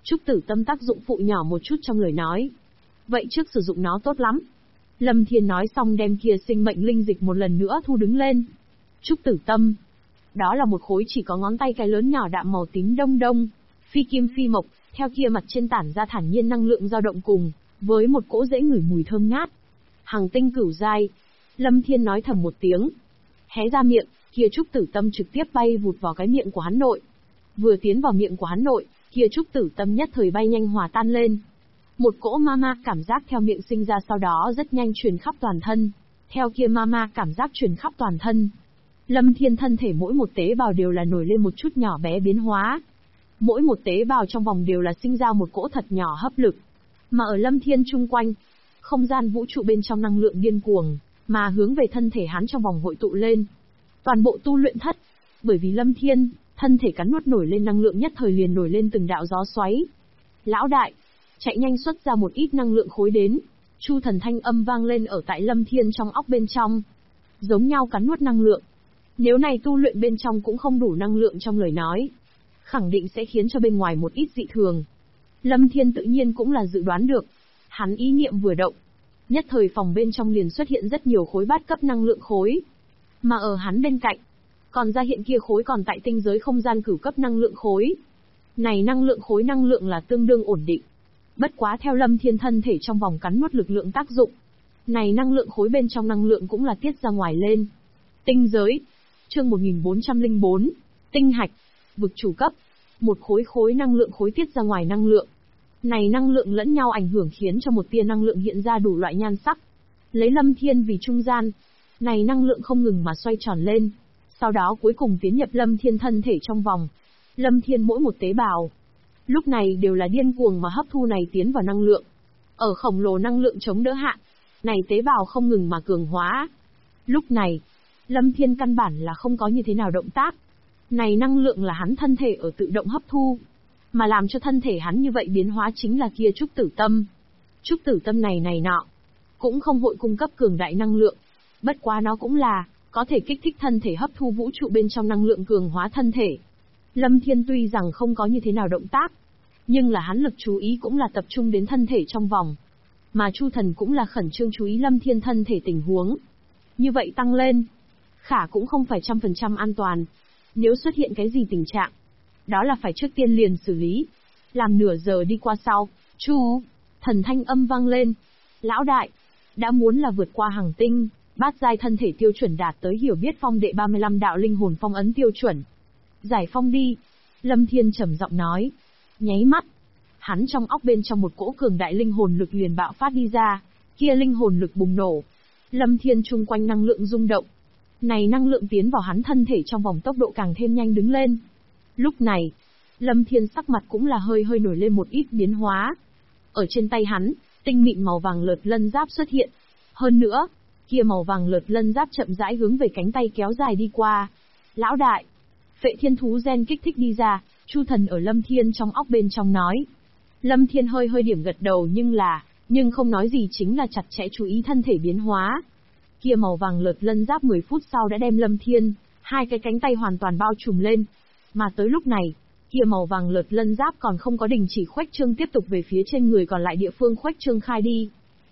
Trúc Tử Tâm tác dụng phụ nhỏ một chút trong lời nói. Vậy trước sử dụng nó tốt lắm. Lâm Thiên nói xong đem kia sinh mệnh linh dịch một lần nữa thu đứng lên. Trúc Tử Tâm. Đó là một khối chỉ có ngón tay cái lớn nhỏ đạm màu tím đông đông, phi kim phi mộc, theo kia mặt trên tản ra thản nhiên năng lượng dao động cùng, với một cỗ dễ ngửi mùi thơm ngát. Hằng tinh cửu giai. Lâm Thiên nói thầm một tiếng. Hé ra miệng, kia Trúc Tử Tâm trực tiếp bay vụt vào cái miệng của hắn nội. Vừa tiến vào miệng của hắn nội, kia Trúc Tử Tâm nhất thời bay nhanh hòa tan lên. Một cỗ ma ma cảm giác theo miệng sinh ra sau đó rất nhanh truyền khắp toàn thân. Theo kia ma ma cảm giác truyền khắp toàn thân. Lâm Thiên thân thể mỗi một tế bào đều là nổi lên một chút nhỏ bé biến hóa. Mỗi một tế bào trong vòng đều là sinh ra một cỗ thật nhỏ hấp lực. Mà ở Lâm Thiên chung quanh, không gian vũ trụ bên trong năng lượng điên cuồng, mà hướng về thân thể hắn trong vòng hội tụ lên. Toàn bộ tu luyện thất, bởi vì Lâm Thiên, thân thể cắn nuốt nổi lên năng lượng nhất thời liền nổi lên từng đạo gió xoáy. Lão đại, chạy nhanh xuất ra một ít năng lượng khối đến. Chu Thần thanh âm vang lên ở tại Lâm Thiên trong óc bên trong. Giống nhau cắn nuốt năng lượng. Nếu này tu luyện bên trong cũng không đủ năng lượng trong lời nói, khẳng định sẽ khiến cho bên ngoài một ít dị thường. Lâm Thiên tự nhiên cũng là dự đoán được. Hắn ý niệm vừa động, nhất thời phòng bên trong liền xuất hiện rất nhiều khối bát cấp năng lượng khối. Mà ở hắn bên cạnh, còn ra hiện kia khối còn tại tinh giới không gian cửu cấp năng lượng khối. Này năng lượng khối năng lượng là tương đương ổn định. Bất quá theo Lâm Thiên thân thể trong vòng cắn nuốt lực lượng tác dụng, này năng lượng khối bên trong năng lượng cũng là tiết ra ngoài lên. Tinh giới. Chương 1404. Tinh hạch. Vực chủ cấp. Một khối năng lượng khối tiết ra ngoài năng lượng. Này năng lượng lẫn nhau ảnh hưởng khiến cho một tia năng lượng hiện ra đủ loại nhan sắc. Lấy Lâm Thiên vì trung gian. Này năng lượng không ngừng mà xoay tròn lên. Sau đó cuối cùng tiến nhập Lâm Thiên thân thể trong vòng. Lâm Thiên mỗi một tế bào, lúc này đều là điên cuồng mà hấp thu này tiến vào năng lượng. Ở khổng lồ năng lượng chống đỡ hạ, này tế bào không ngừng mà cường hóa. Lúc này, Lâm Thiên căn bản là không có như thế nào động tác. Này năng lượng là hắn thân thể ở tự động hấp thu. Mà làm cho thân thể hắn như vậy biến hóa chính là kia Trúc Tử Tâm. Trúc Tử Tâm này nọ, cũng không hội cung cấp cường đại năng lượng. Bất quá nó cũng là, có thể kích thích thân thể hấp thu vũ trụ bên trong năng lượng cường hóa thân thể. Lâm Thiên tuy rằng không có như thế nào động tác, nhưng là hắn lực chú ý cũng là tập trung đến thân thể trong vòng. Mà Chu Thần cũng là khẩn trương chú ý Lâm Thiên thân thể tình huống. Như vậy tăng lên, khả cũng không phải 100% an toàn. Nếu xuất hiện cái gì tình trạng, đó là phải trước tiên liền xử lý. Làm nửa giờ đi qua sau, Chu Thần thanh âm vang lên. Lão đại, đã muốn là vượt qua hàng tinh, bát giai thân thể tiêu chuẩn đạt tới hiểu biết phong đệ 35 đạo linh hồn phong ấn tiêu chuẩn. Giải phong đi. Lâm Thiên trầm giọng nói. Nháy mắt, hắn trong óc bên trong một cỗ cường đại linh hồn lực liền bạo phát đi ra, kia linh hồn lực bùng nổ. Lâm Thiên chung quanh năng lượng rung động. Này năng lượng tiến vào hắn thân thể trong vòng tốc độ càng thêm nhanh đứng lên. Lúc này, Lâm Thiên sắc mặt cũng là hơi nổi lên một ít biến hóa. Ở trên tay hắn, tinh mịn màu vàng lợt lân giáp xuất hiện. Hơn nữa, kia màu vàng lợt lân giáp chậm rãi hướng về cánh tay kéo dài đi qua. Lão đại, Phệ Thiên thú gen kích thích đi ra, Chu Thần ở Lâm Thiên trong óc bên trong nói. Lâm Thiên hơi điểm gật đầu nhưng không nói gì chính là chặt chẽ chú ý thân thể biến hóa. Kia màu vàng lợt lân giáp 10 phút sau đã đem Lâm Thiên, hai cái cánh tay hoàn toàn bao trùm lên. Mà tới lúc này, kia màu vàng lợt lân giáp còn không có đình chỉ khuếch trương tiếp tục về phía trên người còn lại địa phương khuếch trương khai đi.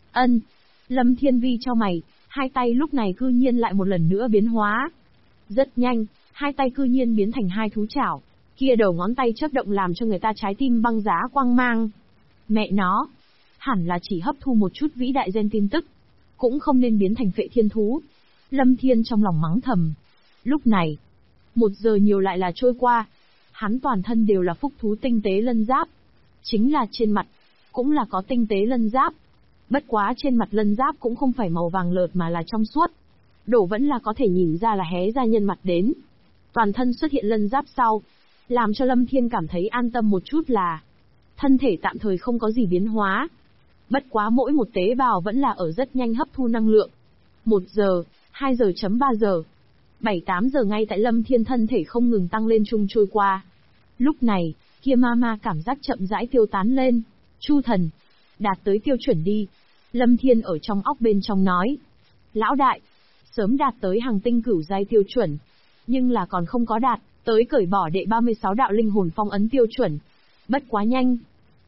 Lâm Thiên vi cho mày, hai tay lúc này cư nhiên lại một lần nữa biến hóa. Rất nhanh, hai tay cư nhiên biến thành hai thú chảo, kia đầu ngón tay chớp động làm cho người ta trái tim băng giá quang mang. Mẹ nó, hẳn là chỉ hấp thu một chút vĩ đại gen tin tức, cũng không nên biến thành Phệ Thiên thú. Lâm Thiên trong lòng mắng thầm. Lúc này, 1 giờ nhiều lại là trôi qua, hắn toàn thân đều là phúc thú tinh tế lân giáp. Chính là trên mặt, cũng là có tinh tế lân giáp. Bất quá trên mặt lân giáp cũng không phải màu vàng lợt mà là trong suốt. Đổ vẫn là có thể nhìn ra là hé ra nhân mặt đến. Toàn thân xuất hiện lân giáp sau, làm cho Lâm Thiên cảm thấy an tâm một chút là thân thể tạm thời không có gì biến hóa. Bất quá mỗi một tế bào vẫn là ở rất nhanh hấp thu năng lượng. 1 giờ, 2 giờ chấm 3 giờ, 7-8 giờ ngay tại Lâm Thiên thân thể không ngừng tăng lên chung trôi qua. Lúc này, kia ma cảm giác chậm rãi tiêu tán lên. Chu Thần, đạt tới tiêu chuẩn đi. Lâm Thiên ở trong óc bên trong nói. Lão đại, sớm đạt tới hàng tinh cửu giai tiêu chuẩn, nhưng là còn không có đạt tới cởi bỏ đệ 36 đạo linh hồn phong ấn tiêu chuẩn. Bất quá nhanh,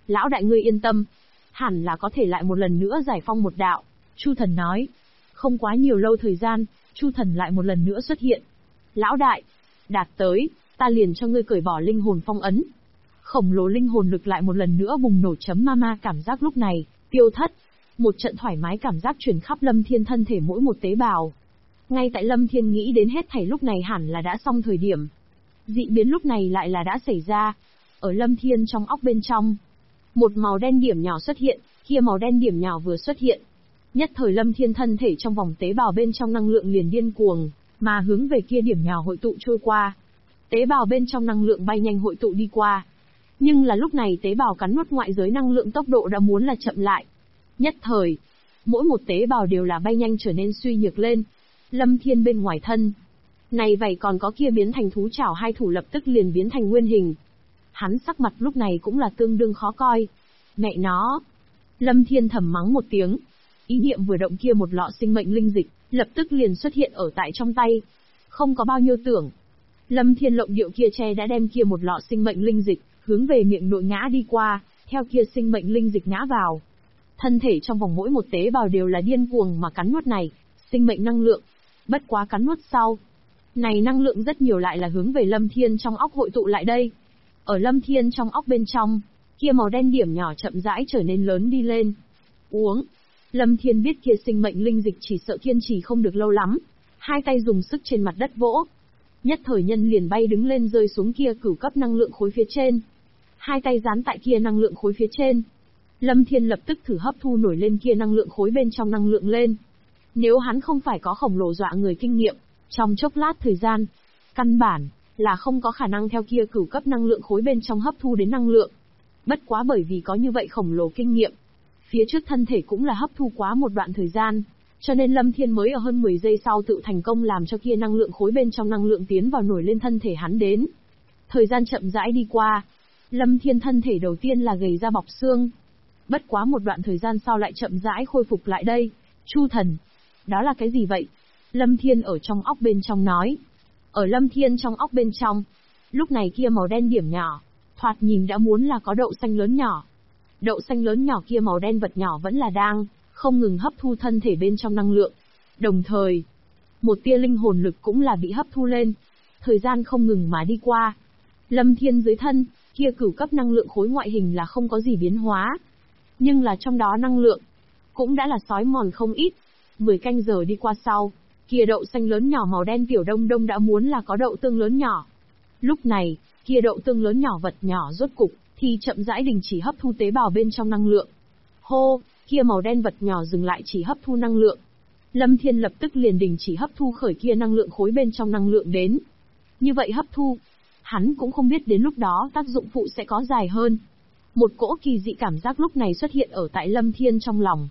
Lão đại ngươi yên tâm, hẳn là có thể lại một lần nữa giải phong một đạo. Chu Thần nói. Không quá nhiều lâu thời gian, Chu Thần lại một lần nữa xuất hiện. Lão đại, đạt tới, ta liền cho ngươi cởi bỏ linh hồn phong ấn. Khổng lồ linh hồn lực lại một lần nữa bùng nổ. Ma cảm giác lúc này, tiêu thất. Một trận thoải mái cảm giác truyền khắp Lâm Thiên thân thể mỗi một tế bào. Ngay tại Lâm Thiên nghĩ đến hết thảy lúc này hẳn là đã xong thời điểm. Dị biến lúc này lại là đã xảy ra. Ở Lâm Thiên trong óc bên trong, một màu đen điểm nhỏ xuất hiện, kia màu đen điểm nhỏ vừa xuất hiện. Nhất thời Lâm Thiên thân thể trong vòng tế bào bên trong năng lượng liền điên cuồng, mà hướng về kia điểm nhỏ hội tụ trôi qua. Tế bào bên trong năng lượng bay nhanh hội tụ đi qua. Nhưng là lúc này tế bào cắn nuốt ngoại giới năng lượng tốc độ đã muốn là chậm lại. Nhất thời, mỗi một tế bào đều là bay nhanh trở nên suy nhược lên. Lâm Thiên bên ngoài thân, này vậy còn có kia biến thành thú chảo hai thủ lập tức liền biến thành nguyên hình. Hắn sắc mặt lúc này cũng là tương đương khó coi. Mẹ nó! Lâm Thiên thầm mắng một tiếng. Ý niệm vừa động kia một lọ sinh mệnh linh dịch, lập tức liền xuất hiện ở tại trong tay. Không có bao nhiêu tưởng. Lâm Thiên lộng điệu kia che đã đem kia một lọ sinh mệnh linh dịch, hướng về miệng nội ngã đi qua, theo kia sinh mệnh linh dịch ngã vào. Thân thể trong vòng mỗi một tế bào đều là điên cuồng mà cắn nuốt này, sinh mệnh năng lượng. Bất quá cắn nuốt sau. Này năng lượng rất nhiều lại là hướng về Lâm Thiên trong óc hội tụ lại đây. Ở Lâm Thiên trong óc bên trong, kia màu đen điểm nhỏ chậm rãi trở nên lớn đi lên. Uống. Lâm Thiên biết kia sinh mệnh linh dịch chỉ sợ kiên trì không được lâu lắm. Hai tay dùng sức trên mặt đất vỗ. Nhất thời nhân liền bay đứng lên rơi xuống kia cửu cấp năng lượng khối phía trên. Hai tay dán tại kia năng lượng khối phía trên. Lâm Thiên lập tức thử hấp thu nổi lên kia năng lượng khối bên trong năng lượng lên. Nếu hắn không phải có khổng lồ dọa người kinh nghiệm, trong chốc lát thời gian, căn bản là không có khả năng theo kia cửu cấp năng lượng khối bên trong hấp thu đến năng lượng. Bất quá bởi vì có như vậy khổng lồ kinh nghiệm, phía trước thân thể cũng là hấp thu quá một đoạn thời gian, cho nên Lâm Thiên mới ở hơn 10 giây sau tự thành công làm cho kia năng lượng khối bên trong năng lượng tiến vào nổi lên thân thể hắn đến. Thời gian chậm rãi đi qua, Lâm Thiên thân thể đầu tiên là gầy ra bọc xương. Bất quá một đoạn thời gian sau lại chậm rãi khôi phục lại đây. Chu Thần, đó là cái gì vậy? Lâm Thiên ở trong óc bên trong nói. Ở Lâm Thiên trong óc bên trong, lúc này kia màu đen điểm nhỏ, thoạt nhìn đã muốn là có đậu xanh lớn nhỏ. Đậu xanh lớn nhỏ kia màu đen vật nhỏ vẫn là đang không ngừng hấp thu thân thể bên trong năng lượng. Đồng thời, một tia linh hồn lực cũng là bị hấp thu lên. Thời gian không ngừng mà đi qua. Lâm Thiên dưới thân, kia cửu cấp năng lượng khối ngoại hình là không có gì biến hóa. Nhưng là trong đó năng lượng, cũng đã là xói mòn không ít. 10 canh giờ đi qua sau, kia đậu xanh lớn nhỏ màu đen tiểu đông đông đã muốn là có đậu tương lớn nhỏ. Lúc này, kia đậu tương lớn nhỏ vật nhỏ rốt cục, thì chậm rãi đình chỉ hấp thu tế bào bên trong năng lượng. Hô, kia màu đen vật nhỏ dừng lại chỉ hấp thu năng lượng. Lâm Thiên lập tức liền đình chỉ hấp thu khởi kia năng lượng khối bên trong năng lượng đến. Như vậy hấp thu, hắn cũng không biết đến lúc đó tác dụng phụ sẽ có dài hơn. Một cỗ kỳ dị cảm giác lúc này xuất hiện ở tại Lâm Thiên trong lòng.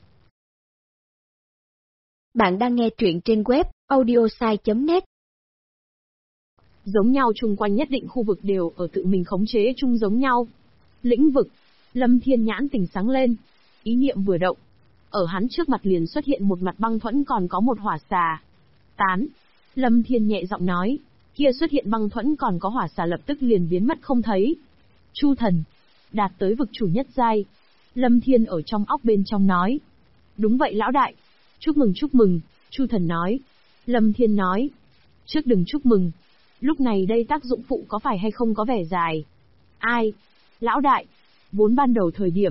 Bạn đang nghe truyện trên web audiosai.net. Giống nhau chung quanh nhất định khu vực đều ở tự mình khống chế chung giống nhau. Lĩnh vực, Lâm Thiên nhãn tỉnh sáng lên. Ý niệm vừa động. Ở hắn trước mặt liền xuất hiện một mặt băng thuẫn còn có một hỏa xà. Tán. Lâm Thiên nhẹ giọng nói. Kia xuất hiện băng thuẫn còn có hỏa xà lập tức liền biến mất không thấy. Chu Thần. Đạt tới vực chủ nhất giai. Lâm Thiên ở trong óc bên trong nói. Đúng vậy lão đại. Chúc mừng, Chu Thần nói. Lâm Thiên nói. Trước đừng chúc mừng. Lúc này đây tác dụng phụ có phải hay không có vẻ dài. Ai? Lão đại. Vốn ban đầu thời điểm,